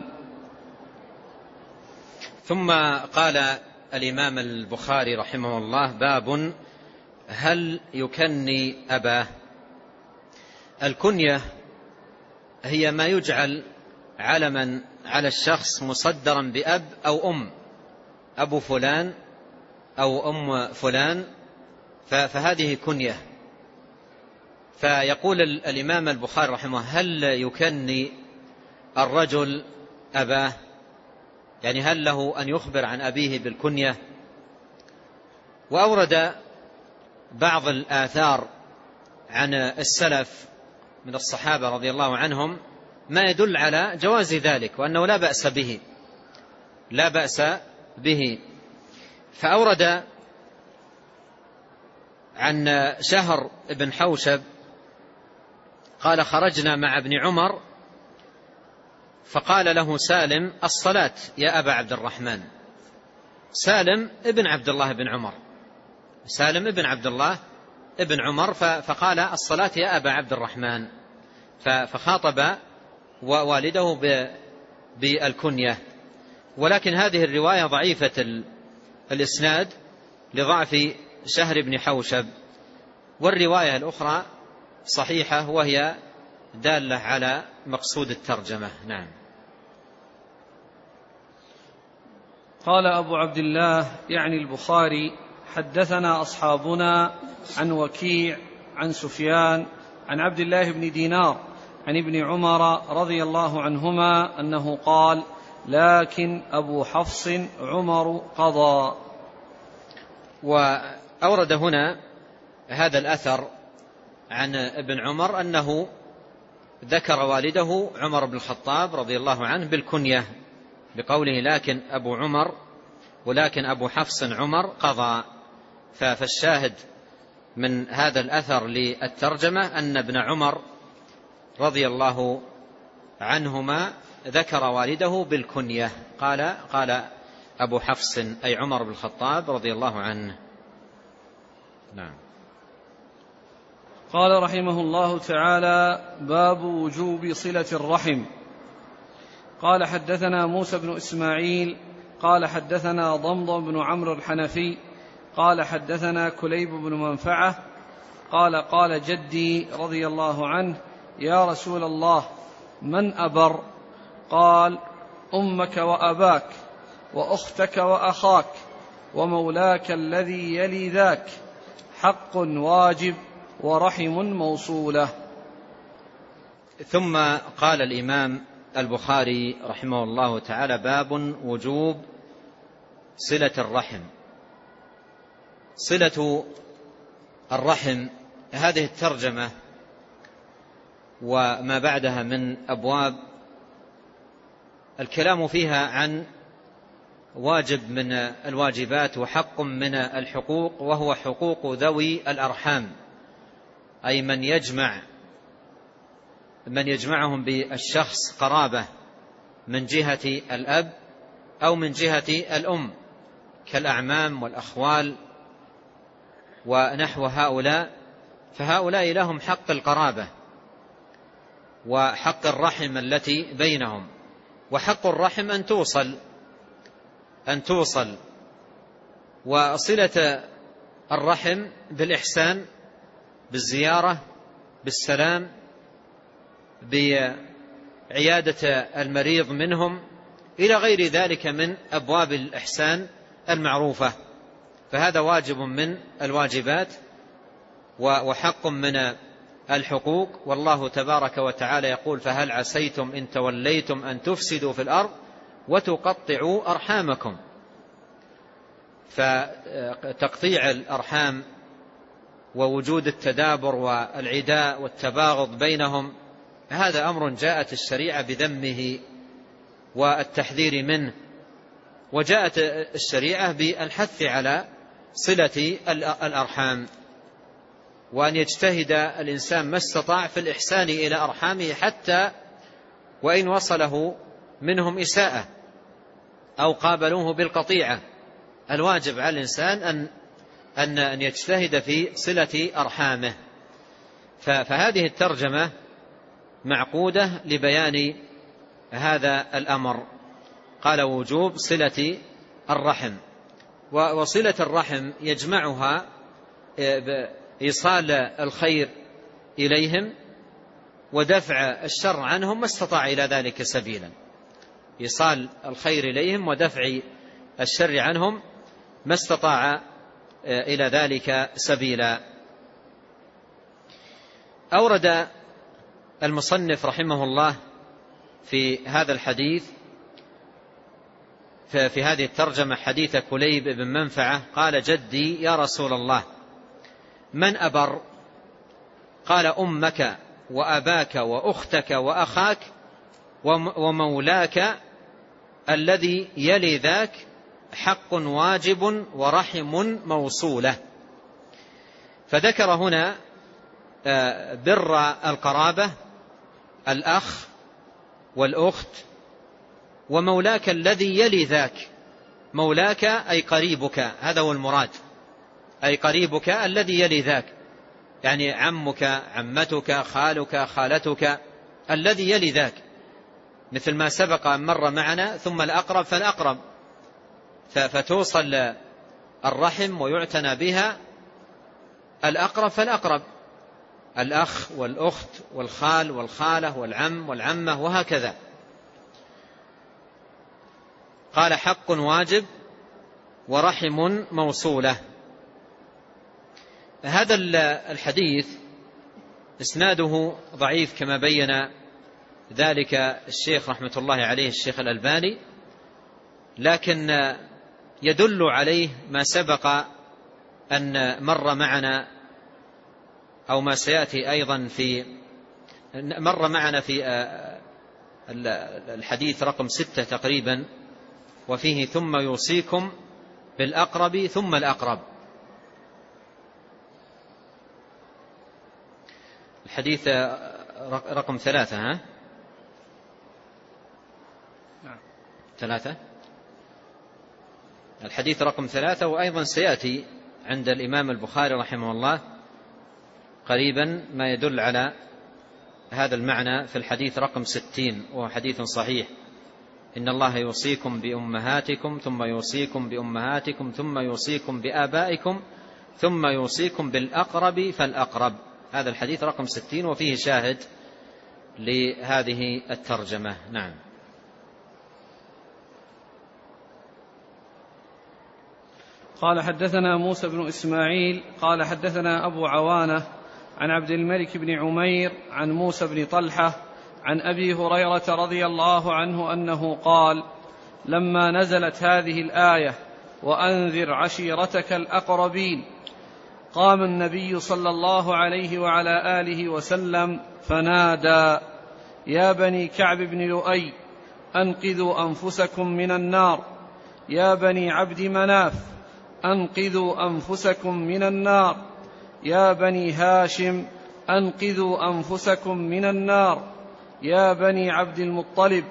ثم قال الإمام البخاري رحمه الله: باب هل يكني أباه. الكنية هي ما يجعل علما على الشخص مصدرا بأب أو أم، أبو فلان أو أم فلان، فهذه كنية. فيقول الإمام البخاري رحمه: هل يكني الرجل أباه؟ يعني هل له أن يخبر عن أبيه بالكنية؟ وأورد بعض الآثار عن السلف من الصحابة رضي الله عنهم ما يدل على جواز ذلك وأنه لا بأس به لا بأس به. فأورد عن شهر بن حوشب قال: خرجنا مع ابن عمر فقال له سالم: الصلاة يا أبا عبد الرحمن. سالم ابن عبد الله بن عمر سالم ابن عبد الله ابن عمر فقال: الصلاة يا أبا عبد الرحمن، فخاطب ووالده بالكنية. ولكن هذه الرواية ضعيفة الإسناد لضعف شهر بن حوشب، والرواية الأخرى صحيحة وهي دالة على مقصود الترجمة. نعم. قال أبو عبد الله يعني البخاري: حدثنا أصحابنا عن وكيع عن سفيان عن عبد الله بن دينار عن ابن عمر رضي الله عنهما أنه قال: لكن أبو حفص عمر قضى. وأورد هنا هذا الأثر عن ابن عمر أنه ذكر والده عمر بن الخطاب رضي الله عنه بالكنية بقوله: لكن أبو عمر ولكن أبو حفص عمر قضى. فالشاهد من هذا الأثر للترجمة أن ابن عمر رضي الله عنهما ذكر والده بالكنية، قال قال أبو حفص أي عمر بن الخطاب رضي الله عنه. نعم. قال رحمه الله تعالى: باب وجوب صلة الرحم. قال: حدثنا موسى بن إسماعيل قال: حدثنا ضمضم بن عمرو الحنفي قال: حدثنا كليب بن منفعة قال: قال جدي رضي الله عنه: يا رسول الله، من أبر؟ قال: أمك وأباك وأختك وأخاك ومولاك الذي يلي ذاك، حق واجب ورحم موصولة. ثم قال الإمام البخاري رحمه الله تعالى: باب وجوب صلة الرحم. صلة الرحم هذه الترجمة وما بعدها من أبواب الكلام فيها عن واجب من الواجبات وحق من الحقوق، وهو حقوق ذوي الأرحام، أي من يجمع من يجمعهم بالشخص قرابة من جهة الأب أو من جهة الأم، كالأعمام والأخوال ونحو هؤلاء، فهؤلاء لهم حق القرابة وحق الرحم التي بينهم. وحق الرحم أن توصل أن توصل وصلة الرحم بالإحسان، بالزيارة، بالسلام، بعيادة المريض منهم، إلى غير ذلك من أبواب الإحسان المعروفة. فهذا واجب من الواجبات وحق من الحقوق. والله تبارك وتعالى يقول: فهل عسيتم إن توليتم أن تفسدوا في الأرض وتقطعوا أرحامكم. فتقطيع الأرحام ووجود التدابر والعداء والتباغض بينهم هذا أمر جاءت الشريعة بذمه والتحذير منه، وجاءت الشريعة بالحث على صلة الأرحام، وأن يجتهد الإنسان ما استطاع في الإحسان إلى أرحامه حتى وإن وصله منهم إساءة أو قابلوه بالقطيعة. الواجب على الإنسان أن أن أن يجتهد في صلة أرحامه. فهذه الترجمة معقودة لبيان هذا الأمر. قال: وجوب صلة الرحم. وصلة الرحم يجمعها إيصال الخير إليهم ودفع الشر عنهم ما استطاع إلى ذلك سبيلا. إيصال الخير إليهم ودفع الشر عنهم ما استطاع إلى ذلك سبيلا. أورد المصنف رحمه الله في هذا الحديث في هذه الترجمة حديث كليب بن منفعة قال: جدي يا رسول الله من أبر؟ قال: أمك وأباك وأختك وأخاك ومولاك الذي يلي ذاك حق واجب ورحم موصولة. فذكر هنا بر القرابة، الأخ والأخت، ومولاك الذي يلي ذاك. مولاك أي قريبك، هذا هو المراد، أي قريبك الذي يلي ذاك، يعني عمك، عمتك، خالك، خالتك، الذي يلي ذاك، مثل ما سبق أن مر معنا. ثم الأقرب فالأقرب، فتوصل الرحم ويعتنى بها. الأقرب فالأقرب، الأخ والأخت والخال والخالة والعم والعمة وهكذا. قال: حق واجب ورحم موصولة. هذا الحديث إسناده ضعيف كما بين ذلك الشيخ رحمة الله عليه الشيخ الألباني، لكن يدل عليه ما سبق أن مر معنا أو ما سيأتي أيضا في مر معنا في الحديث رقم ستة تقريبا، وفيه: ثم يوصيكم بالأقرب ثم الأقرب. الحديث رقم ثلاثة. ها نعم. ثلاثة. الحديث رقم ثلاثة، وأيضا سيأتي عند الإمام البخاري رحمه الله قريبا ما يدل على هذا المعنى في الحديث رقم ستين، وهو حديث صحيح: إن الله يوصيكم بأمهاتكم ثم يوصيكم بأمهاتكم ثم يوصيكم بآبائكم ثم يوصيكم بالأقرب فالأقرب. هذا الحديث رقم ستين، وفيه شاهد لهذه الترجمة. نعم. قال: حدثنا موسى بن إسماعيل قال: حدثنا أبو عوانة عن عبد الملك بن عمير عن موسى بن طلحة عن أبي هريرة رضي الله عنه أنه قال: لما نزلت هذه الآية وأنذر عشيرتك الأقربين، قام النبي صلى الله عليه وعلى آله وسلم فنادى: يا بني كعب بن لؤي أنقذوا أنفسكم من النار، يا بني عبد مناف أنقذوا أنفسكم من النار، يا بني هاشم أنقذوا أنفسكم من النار، يا بني عبد المطلب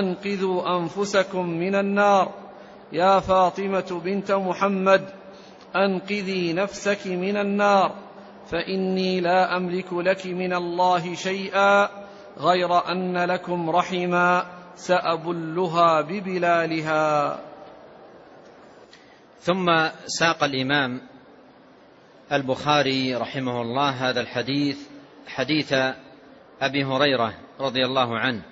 أنقذوا أنفسكم من النار، يا فاطمة بنت محمد أنقذي نفسك من النار، فإني لا أملك لك من الله شيئا غير أن لكم رحما سأبلها ببلالها. ثم ساق الإمام البخاري رحمه الله هذا الحديث، حديث أبي هريرة رضي الله عنه،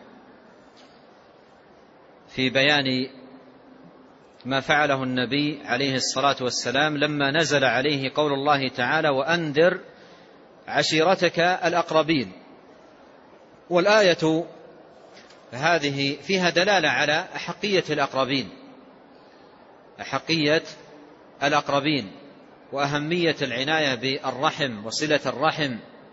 في بيان ما فعله النبي عليه الصلاة والسلام لما نزل عليه قول الله تعالى: وأنذر عشيرتك الأقربين. والآية هذه فيها دلالة على أحقية الأقربين، أحقية الأقربين وأهمية العناية بالرحم وصلة الرحم،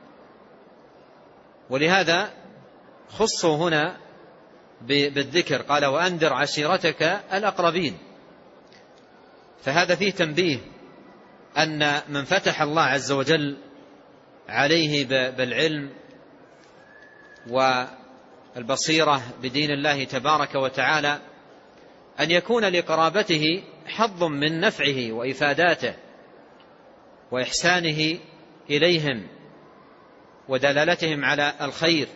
ولهذا خصوا هنا بالذكر، قال: وأنذر عشيرتك الأقربين. فهذا فيه تنبيه أن من فتح الله عز وجل عليه بالعلم والبصيرة بدين الله تبارك وتعالى أن يكون لقرابته حظ من نفعه وإفاداته وإحسانه إليهم ودلالتهم على الخير،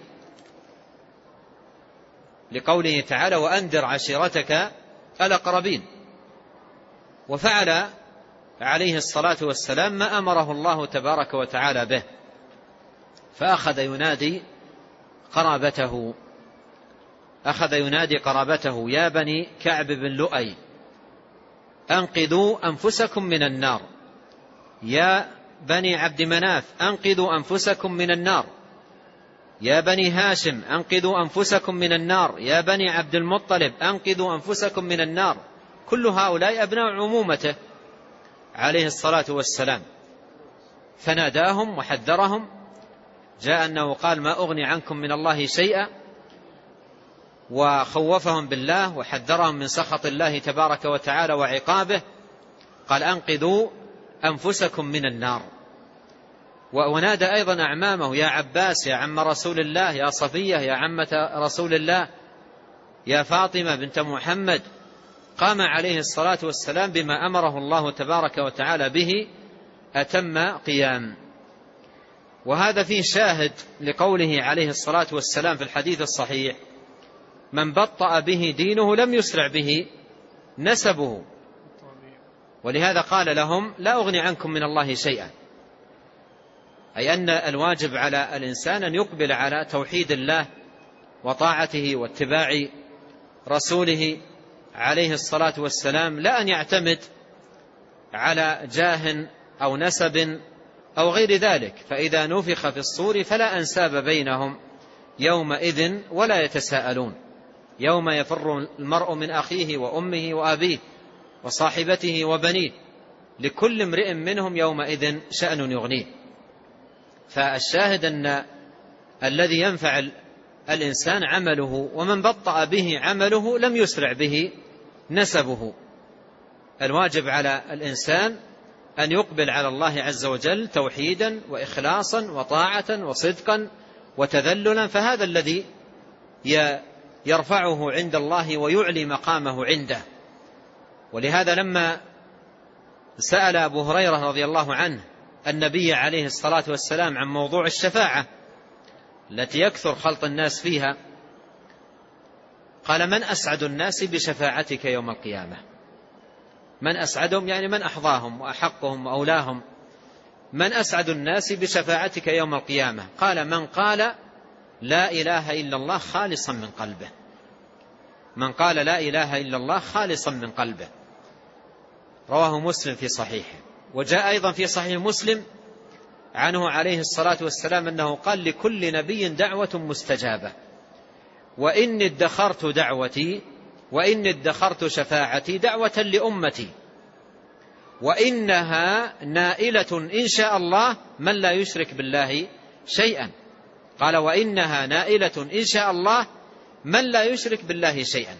لقوله تعالى: وأنذر عشيرتك الأقربين. وفعل عليه الصلاة والسلام ما أمره الله تبارك وتعالى به، فأخذ ينادي قرابته أخذ ينادي قرابته: يا بني كعب بن لؤي أنقذوا أنفسكم من النار، يا بني عبد مناف أنقذوا أنفسكم من النار، يا بني هاشم أنقذوا أنفسكم من النار، يا بني عبد المطلب أنقذوا أنفسكم من النار. كل هؤلاء أبناء عمومته عليه الصلاة والسلام، فناداهم وحذرهم. جاء أنه قال: ما أغني عنكم من الله شيئا، وخوفهم بالله وحذرهم من سخط الله تبارك وتعالى وعقابه. قال: أنقذوا أنفسكم من النار. ونادى أيضا أعمامه: يا عباس يا عم رسول الله، يا صفية يا عمة رسول الله، يا فاطمة بنت محمد. قام عليه الصلاة والسلام بما أمره الله تبارك وتعالى به أتم قيام. وهذا فيه شاهد لقوله عليه الصلاة والسلام في الحديث الصحيح: من بطأ به دينه لم يسرع به نسبه. ولهذا قال لهم: لا أغني عنكم من الله شيئا، أي أن الواجب على الإنسان أن يقبل على توحيد الله وطاعته واتباع رسوله عليه الصلاة والسلام، لا أن يعتمد على جاه أو نسب أو غير ذلك. فإذا نفخ في الصور فلا أنساب بينهم يومئذ ولا يتساءلون، يوم يفر المرء من أخيه وأمه وأبيه وصاحبته وبنيه، لكل امرئ منهم يومئذ شأن يغنيه. فالشاهد أن الذي ينفع الإنسان عمله، ومن بطأ به عمله لم يسرع به نسبه. الواجب على الإنسان أن يقبل على الله عز وجل توحيدا وإخلاصا وطاعة وصدقا وتذللا، فهذا الذي يرفعه عند الله ويعلي مقامه عنده. ولهذا لما سأل أبو هريرة رضي الله عنه النبي عليه الصلاة والسلام عن موضوع الشفاعة التي يكثر خلط الناس فيها، قال: من أسعد الناس بشفاعتك يوم القيامة؟ من أسعدهم يعني من أحظاهم وأحقهم وأولاهم. من أسعد الناس بشفاعتك يوم القيامة؟ قال: من قال لا إله إلا الله خالصا من قلبه. من قال لا إله إلا الله خالصا من قلبه. رواه مسلم في صحيحه. وجاء أيضا في صحيح مسلم عنه عليه الصلاة والسلام أنه قال: لكل نبي دعوة مستجابة، وإني ادخرت دعوتي وإني ادخرت شفاعتي دعوة لأمتي، وإنها نائلة إن شاء الله من لا يشرك بالله شيئا. قال: وإنها نائلة إن شاء الله من لا يشرك بالله شيئا.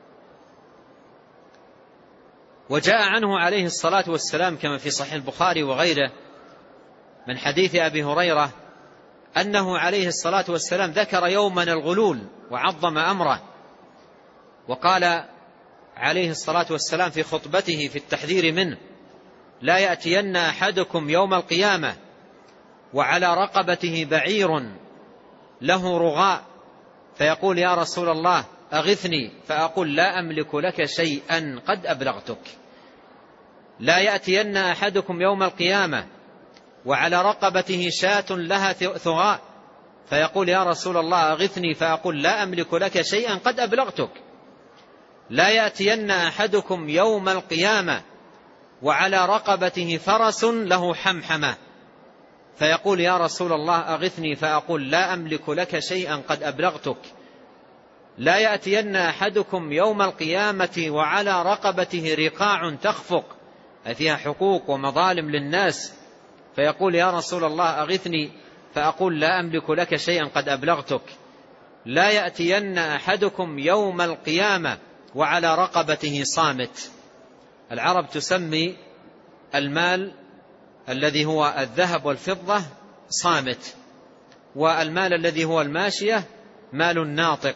وجاء عنه عليه الصلاة والسلام كما في صحيح البخاري وغيره من حديث أبي هريرة أنه عليه الصلاة والسلام ذكر يوما الغلول وعظم أمره، وقال عليه الصلاة والسلام في خطبته في التحذير منه: لا يأتين أحدكم يوم القيامة وعلى رقبته بعير له رغاء فيقول يا رسول الله أغثني فأقول لا أملك لك شيئا قد أبلغتك. لا يأتين أحدكم يوم القيامة وعلى رقبته شاة لها ثغاء فيقول يا رسول الله أغثني فأقول لا أملك لك شيئا قد أبلغتك. لا يأتين أحدكم يوم القيامة وعلى رقبته فرس له حمحمة فيقول يا رسول الله أغثني فأقول لا أملك لك شيئا قد أبلغتك. لا يأتين أحدكم يوم القيامة وعلى رقبته رقاع تخفق أي فيها حقوق ومظالم للناس فيقول يا رسول الله أغثني فأقول لا أملك لك شيئا قد أبلغتك. لا يأتين أحدكم يوم القيامة وعلى رقبته صامت. العرب تسمي المال الذي هو الذهب والفضة صامت، والمال الذي هو الماشية مال ناطق.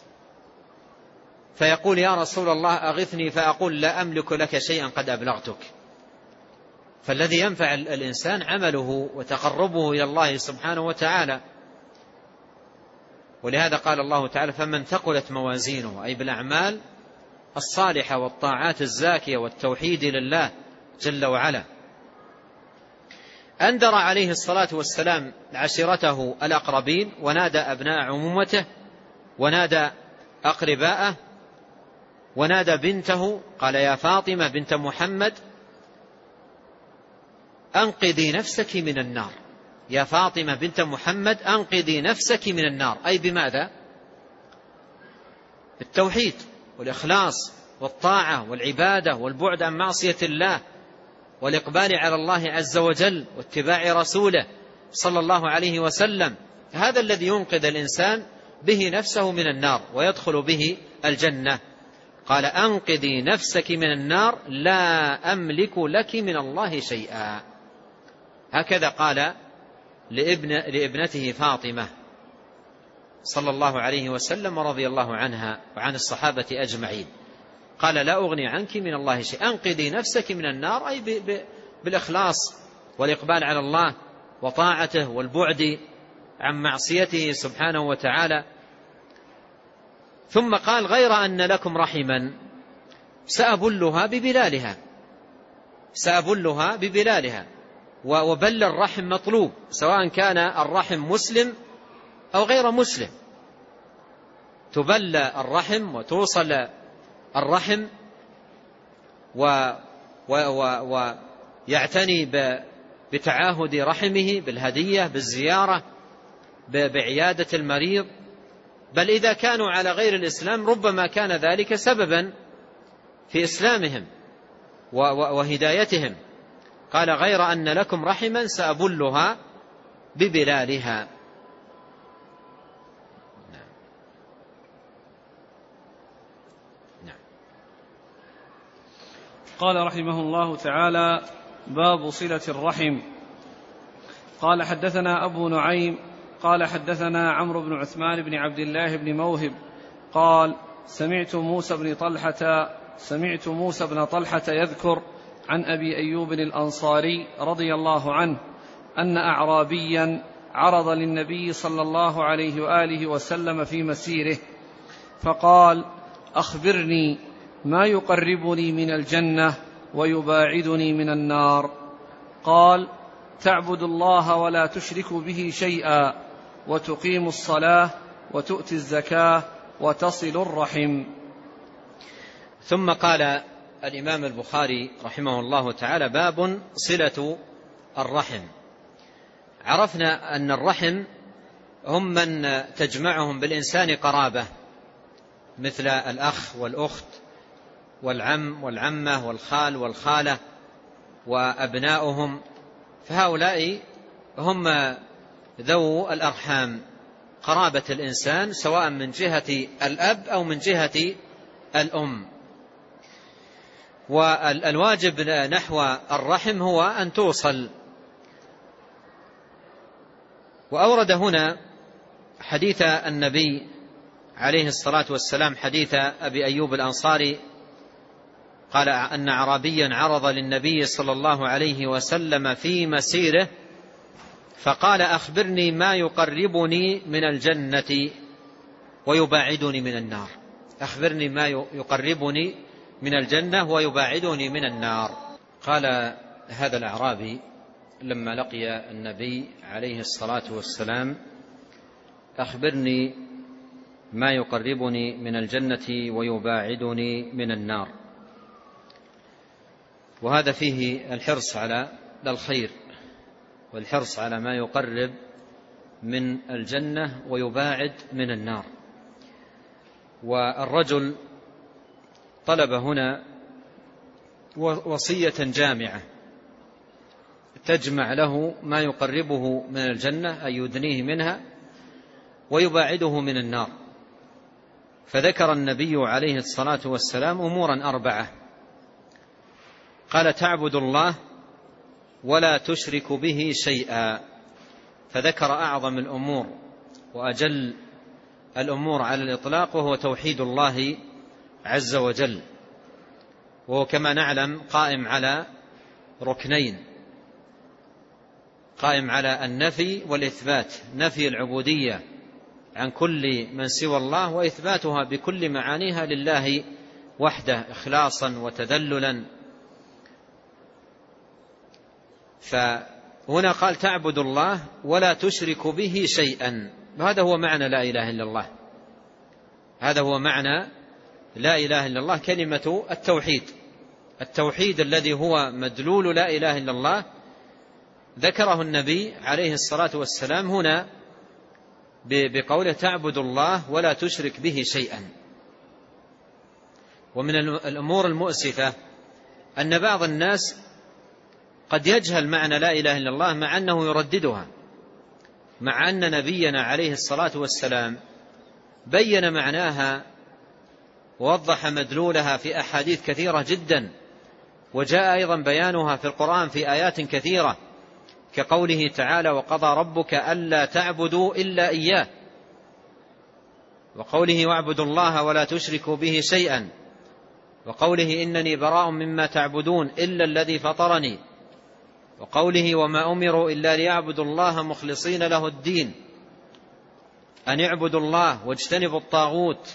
فيقول يا رسول الله أغثني فأقول لا أملك لك شيئا قد أبلغتك. فالذي ينفع الإنسان عمله وتقربه إلى الله سبحانه وتعالى. ولهذا قال الله تعالى فمن ثقلت موازينه أي بالأعمال الصالحة والطاعات الزاكية والتوحيد لله جل وعلا. أنذر عليه الصلاة والسلام عشيرته الأقربين ونادى أبناء عمومته ونادى أقرباءه ونادى بنته قال يا فاطمة بنت محمد أنقذي نفسك من النار. يا فاطمة بنت محمد أنقذي نفسك من النار أي بماذا؟ بالتوحيد والإخلاص والطاعة والعبادة والبعد عن معصية الله والإقبال على الله عز وجل واتباع رسوله صلى الله عليه وسلم. هذا الذي ينقذ الإنسان به نفسه من النار ويدخل به الجنة. قال أنقذي نفسك من النار لا أملك لك من الله شيئا. هكذا قال لابن لابنته فاطمة صلى الله عليه وسلم ورضي الله عنها وعن الصحابة أجمعين. قال لا أغني عنك من الله شيء. أنقذي نفسك من النار أي بالإخلاص والإقبال على الله وطاعته والبعد عن معصيته سبحانه وتعالى. ثم قال غير أن لكم رحما سأبلها ببلالها سأبلها ببلالها. وبل الرحم مطلوب سواء كان الرحم مسلم أو غير مسلم. تبل الرحم وتوصل الرحم ويعتني بتعاهد رحمه بالهدية بالزيارة بعيادة المريض. بل إذا كانوا على غير الإسلام ربما كان ذلك سببا في إسلامهم وهدايتهم. قال غير أن لكم رحما سأبلها ببلالها. قال رحمه الله تعالى باب صلة الرحم. قال حدثنا أبو نعيم قال حدثنا عمرو بن عثمان بن عبد الله بن موهب قال سمعت موسى بن طلحة سمعت موسى بن طلحة يذكر عن أبي أيوب الأنصاري رضي الله عنه أن أعرابيا عرض للنبي صلى الله عليه وآله وسلم في مسيره فقال أخبرني ما يقربني من الجنة ويباعدني من النار. قال تعبد الله ولا تشرك به شيئا وتقيم الصلاة وتؤتي الزكاة وتصل الرحم. ثم قال الإمام البخاري رحمه الله تعالى باب صلة الرحم. عرفنا أن الرحم هم من تجمعهم بالإنسان قرابة مثل الأخ والأخت والعم والعمة والخال والخالة وأبناؤهم. فهؤلاء هم ذو الأرحام قرابة الإنسان سواء من جهة الأب أو من جهة الأم. والواجب نحو الرحم هو أن توصل. وأورد هنا حديث النبي عليه الصلاة والسلام حديث أبي أيوب الأنصاري قال أن أعرابيا عرض للنبي صلى الله عليه وسلم في مسيره فقال أخبرني ما يقربني من الجنة ويباعدني من النار. أخبرني ما يقربني من الجنة ويباعدني من النار. قال هذا الأعرابي لما لقي النبي عليه الصلاة والسلام: أخبرني ما يقربني من الجنة ويباعدني من النار. وهذا فيه الحرص على الخير والحرص على ما يقرب من الجنة ويباعد من النار. والرجل طلب هنا وصية جامعة تجمع له ما يقربه من الجنة أي يدنيه منها ويباعده من النار. فذكر النبي عليه الصلاة والسلام أمورا أربعة. قال: تعبد الله ولا تشرك به شيئا، فذكر أعظم الأمور وأجل الأمور على الإطلاق، وهو توحيد الله عز وجل، وهو كما نعلم قائم على ركنين: قائم على النفي والإثبات، نفي العبودية عن كل من سوى الله وإثباتها بكل معانيها لله وحده إخلاصا وتذللا. فهنا قال: تعبد الله ولا تشرك به شيئا. وهذا هو معنى لا إله إلا الله، هذا هو معنى لا إله إلا الله، كلمة التوحيد، التوحيد الذي هو مدلول لا إله إلا الله ذكره النبي عليه الصلاة والسلام هنا بقوله: تعبد الله ولا تشرك به شيئا. ومن الأمور المؤسفة أن بعض الناس قد يجهل معنى لا إله إلا الله مع أنه يرددها، مع أن نبينا عليه الصلاة والسلام بين معناها ووضح مدلولها في أحاديث كثيرة جدا، وجاء أيضا بيانها في القرآن في آيات كثيرة، كقوله تعالى: وقضى ربك ألا تعبدوا إلا إياه، وقوله: واعبدوا الله ولا تشركوا به شيئا، وقوله: إنني براء مما تعبدون إلا الذي فطرني، وقوله: وما أمروا إلا ليعبدوا الله مخلصين له الدين، أن يعبدوا الله واجتنبوا الطاغوت.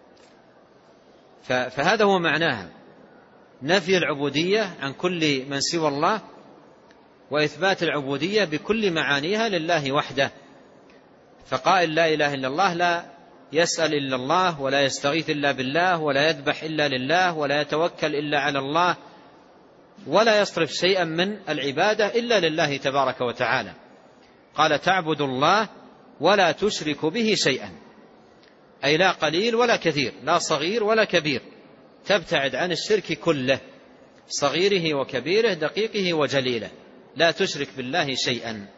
فهذا هو معناها، نفي العبودية عن كل من سوى الله وإثبات العبودية بكل معانيها لله وحده. فقائل لا إله إلا الله لا يسأل إلا الله، ولا يستغيث إلا بالله، ولا يذبح إلا لله، ولا يتوكل إلا على الله، ولا يصرف شيئا من العبادة إلا لله تبارك وتعالى. قال: تعبد الله ولا تشرك به شيئا، أي لا قليل ولا كثير، لا صغير ولا كبير، تبتعد عن الشرك كله، صغيره وكبيره، دقيقه وجليله، لا تشرك بالله شيئا.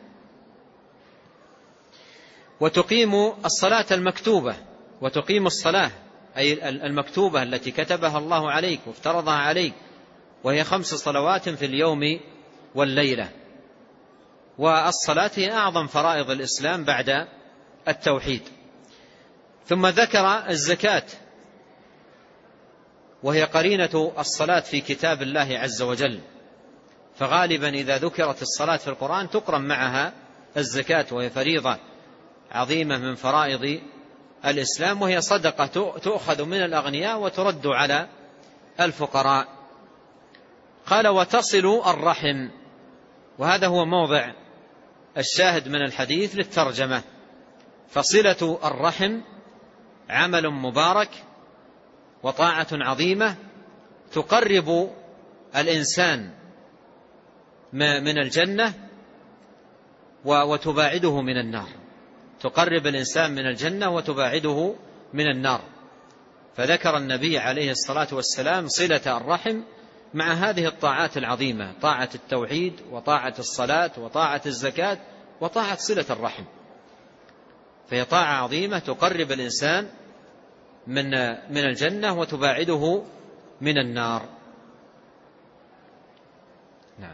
وتقيم الصلاة المكتوبة، وتقيم الصلاة أي المكتوبة التي كتبها الله عليك وافترضها عليك، وهي خمس صلوات في اليوم والليلة. والصلاة هي أعظم فرائض الإسلام بعد التوحيد. ثم ذكر الزكاة، وهي قرينة الصلاة في كتاب الله عز وجل، فغالبا إذا ذكرت الصلاة في القرآن تقرن معها الزكاة، وهي فريضة عظيمة من فرائض الإسلام، وهي صدقة تؤخذ من الأغنياء وترد على الفقراء. قال: وتصل الرحم، وهذا هو موضع الشاهد من الحديث للترجمة. فصلة الرحم عمل مبارك وطاعة عظيمة تقرب الإنسان من الجنة وتباعده من النار، تقرب الإنسان من الجنة وتباعده من النار. فذكر النبي عليه الصلاة والسلام صلة الرحم مع هذه الطاعات العظيمة: طاعة التوحيد، وطاعة الصلاة، وطاعة الزكاة، وطاعة صلة الرحم. فهي طاعة عظيمة تقرب الإنسان من من الجنة وتباعده من النار. نعم.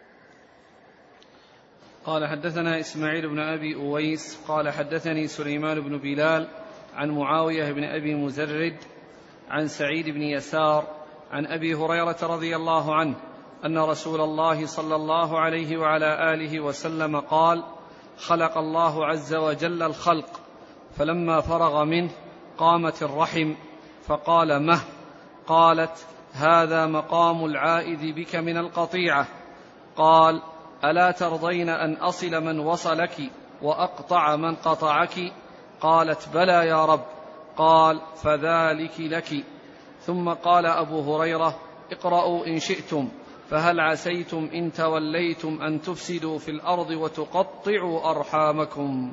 قال: حدثنا إسماعيل بن أبي أويس قال: حدثني سليمان بن بلال عن معاوية بن أبي مزرد عن سعيد بن يسار عن أبي هريرة رضي الله عنه أن رسول الله صلى الله عليه وعلى آله وسلم قال: خلق الله عز وجل الخلق، فلما فرغ منه قامت الرحم فقال: مه؟ قالت: هذا مقام العائد بك من القطيعة. قال: ألا ترضين أن أصل من وصلك وأقطع من قطعك؟ قالت: بلى يا رب. قال: فذلك لك. ثم قال أبو هريرة: اقرأوا إن شئتم، فهل عسيتم إن توليتم أن تفسدوا في الأرض وتقطعوا أرحامكم.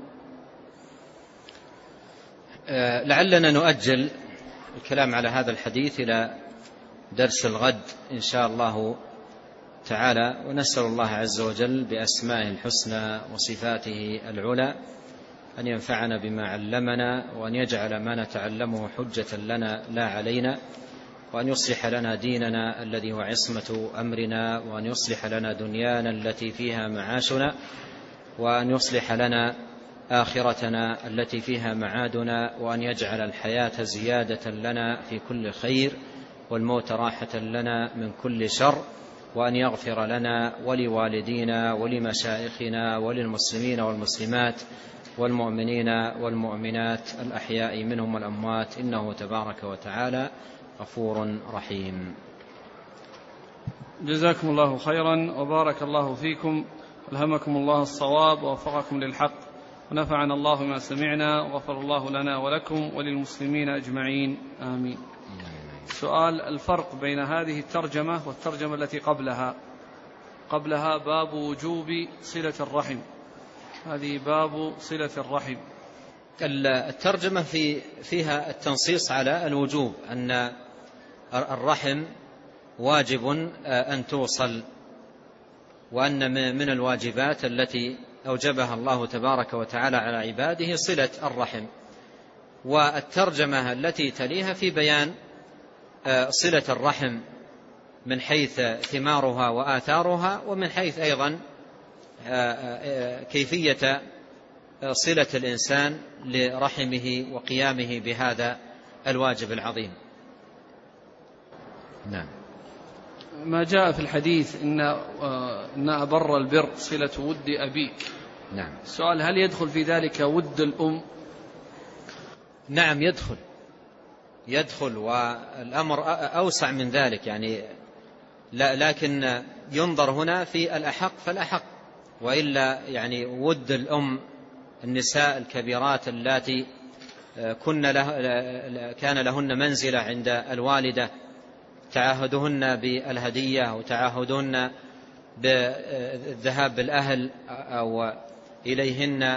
أه لعلنا نؤجل الكلام على هذا الحديث إلى درس الغد إن شاء الله تعالى، ونسأل الله عز وجل بأسمائه الحسنى وصفاته العلى أن ينفعنا بما علمنا، وأن يجعل ما نتعلمه حجة لنا لا علينا، وأن يصلح لنا ديننا الذي هو عصمة أمرنا، وأن يصلح لنا دنيانا التي فيها معاشنا، وأن يصلح لنا آخرتنا التي فيها معادنا، وأن يجعل الحياة زيادة لنا في كل خير، والموت راحة لنا من كل شر، وأن يغفر لنا ولوالدينا ولمشائخنا وللمسلمين والمسلمات والمؤمنين والمؤمنات الأحياء منهم والأموات، إنه تبارك وتعالى غفور رحيم. جزاكم الله خيرا وبارك الله فيكم، ألهمكم الله الصواب ووفقكم للحق، ونفعنا الله ما سمعنا، وغفر الله لنا ولكم وللمسلمين أجمعين، آمين. سؤال: الفرق بين هذه الترجمة والترجمة التي قبلها؟ قبلها باب وجوب صلة الرحم، هذه باب صلة الرحم. الترجمة في فيها التنصيص على الوجوب، أن الرحم واجب أن توصل، وأن من الواجبات التي أوجبها الله تبارك وتعالى على عباده صلة الرحم. والترجمة التي تليها في بيان صلة الرحم من حيث ثمارها وآثارها، ومن حيث أيضا كيفية صلة الإنسان لرحمه وقيامه بهذا الواجب العظيم. نعم. ما جاء في الحديث إن إن أبر البر صلة ود أبيك. نعم. السؤال: هل يدخل في ذلك ود الأم؟ نعم يدخل يدخل والأمر أوسع من ذلك، يعني لا لكن ينظر هنا في الأحق فالأحق، وإلا يعني ود الأم، النساء الكبيرات اللاتي كن له كان لهن منزلة عند الوالدة، تعاهدهن بالهدية وتعاهدهن بالذهاب بالأهل أو إليهن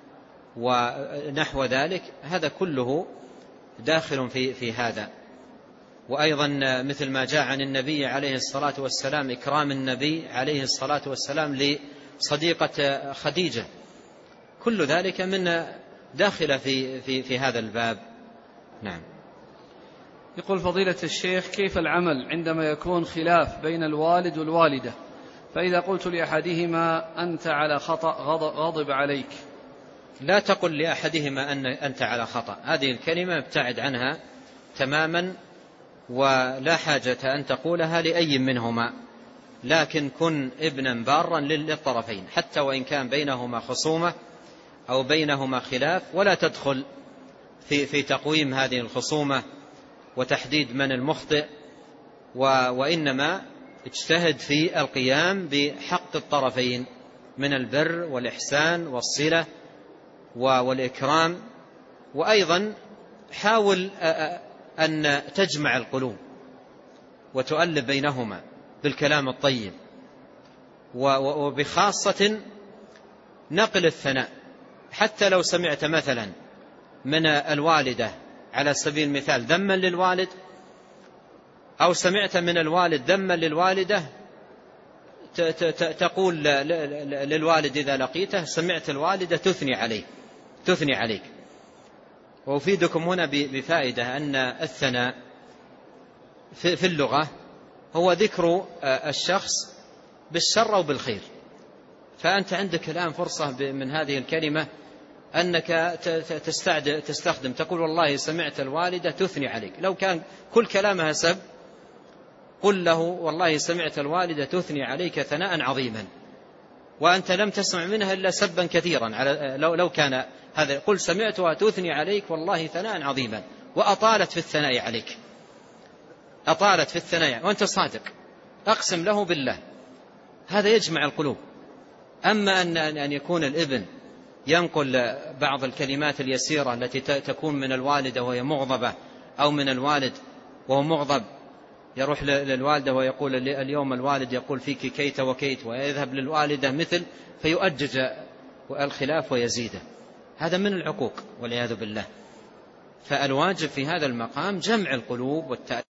ونحو ذلك، هذا كله داخل في في هذا. وأيضا مثل ما جاء عن النبي عليه الصلاة والسلام إكرام النبي عليه الصلاة والسلام لصديقة خديجة، كل ذلك من داخل في في في هذا الباب. نعم. يقول فضيلة الشيخ: كيف العمل عندما يكون خلاف بين الوالد والوالدة، فإذا قلت لأحدهما أنت على خطأ غضب عليك؟ لا تقل لأحدهما أن أنت على خطأ، هذه الكلمة ابتعد عنها تماما، ولا حاجة أن تقولها لأي منهما، لكن كن ابنا بارا للطرفين حتى وإن كان بينهما خصومة أو بينهما خلاف، ولا تدخل في في تقويم هذه الخصومة وتحديد من المخطئ، وإنما اجتهد في القيام بحق الطرفين من البر والإحسان والصلة والإكرام. وأيضا حاول أن تجمع القلوب وتؤلف بينهما بالكلام الطيب، وبخاصة نقل الثناء. حتى لو سمعت مثلا من الوالدة على سبيل المثال ذما للوالد، أو سمعت من الوالد ذما للوالدة، تقول للوالد إذا لقيته: سمعت الوالدة تثني عليه تثني عليك. وأفيدكم هنا بفائدة أن الثناء في اللغة هو ذكر الشخص بالشر أو بالخير، فأنت عندك الآن فرصة من هذه الكلمة أنك تستخدم تقول: والله سمعت الوالدة تثني عليك. لو كان كل كلامها سب قل له والله سمعت الوالدة تثني عليك ثناء عظيما وأنت لم تسمع منها إلا سبا كثيرا على لو, لو كان هذا، قل سمعتها تثني عليك والله ثناء عظيما وأطالت في الثناء عليك، أطالت في الثناء وأنت صادق، أقسم له بالله. هذا يجمع القلوب. أما أن أن يكون الابن ينقل بعض الكلمات اليسيرة التي تكون من الوالدة وهي مغضبة، أو من الوالد وهو مغضب يروح للوالدة ويقول اليوم الوالد يقول فيك كيت وكيت، ويذهب للوالدة مثل، فيؤجج الخلاف ويزيده. هذا من العقوق والعياذ بالله. فالواجب في هذا المقام جمع القلوب والتأليف.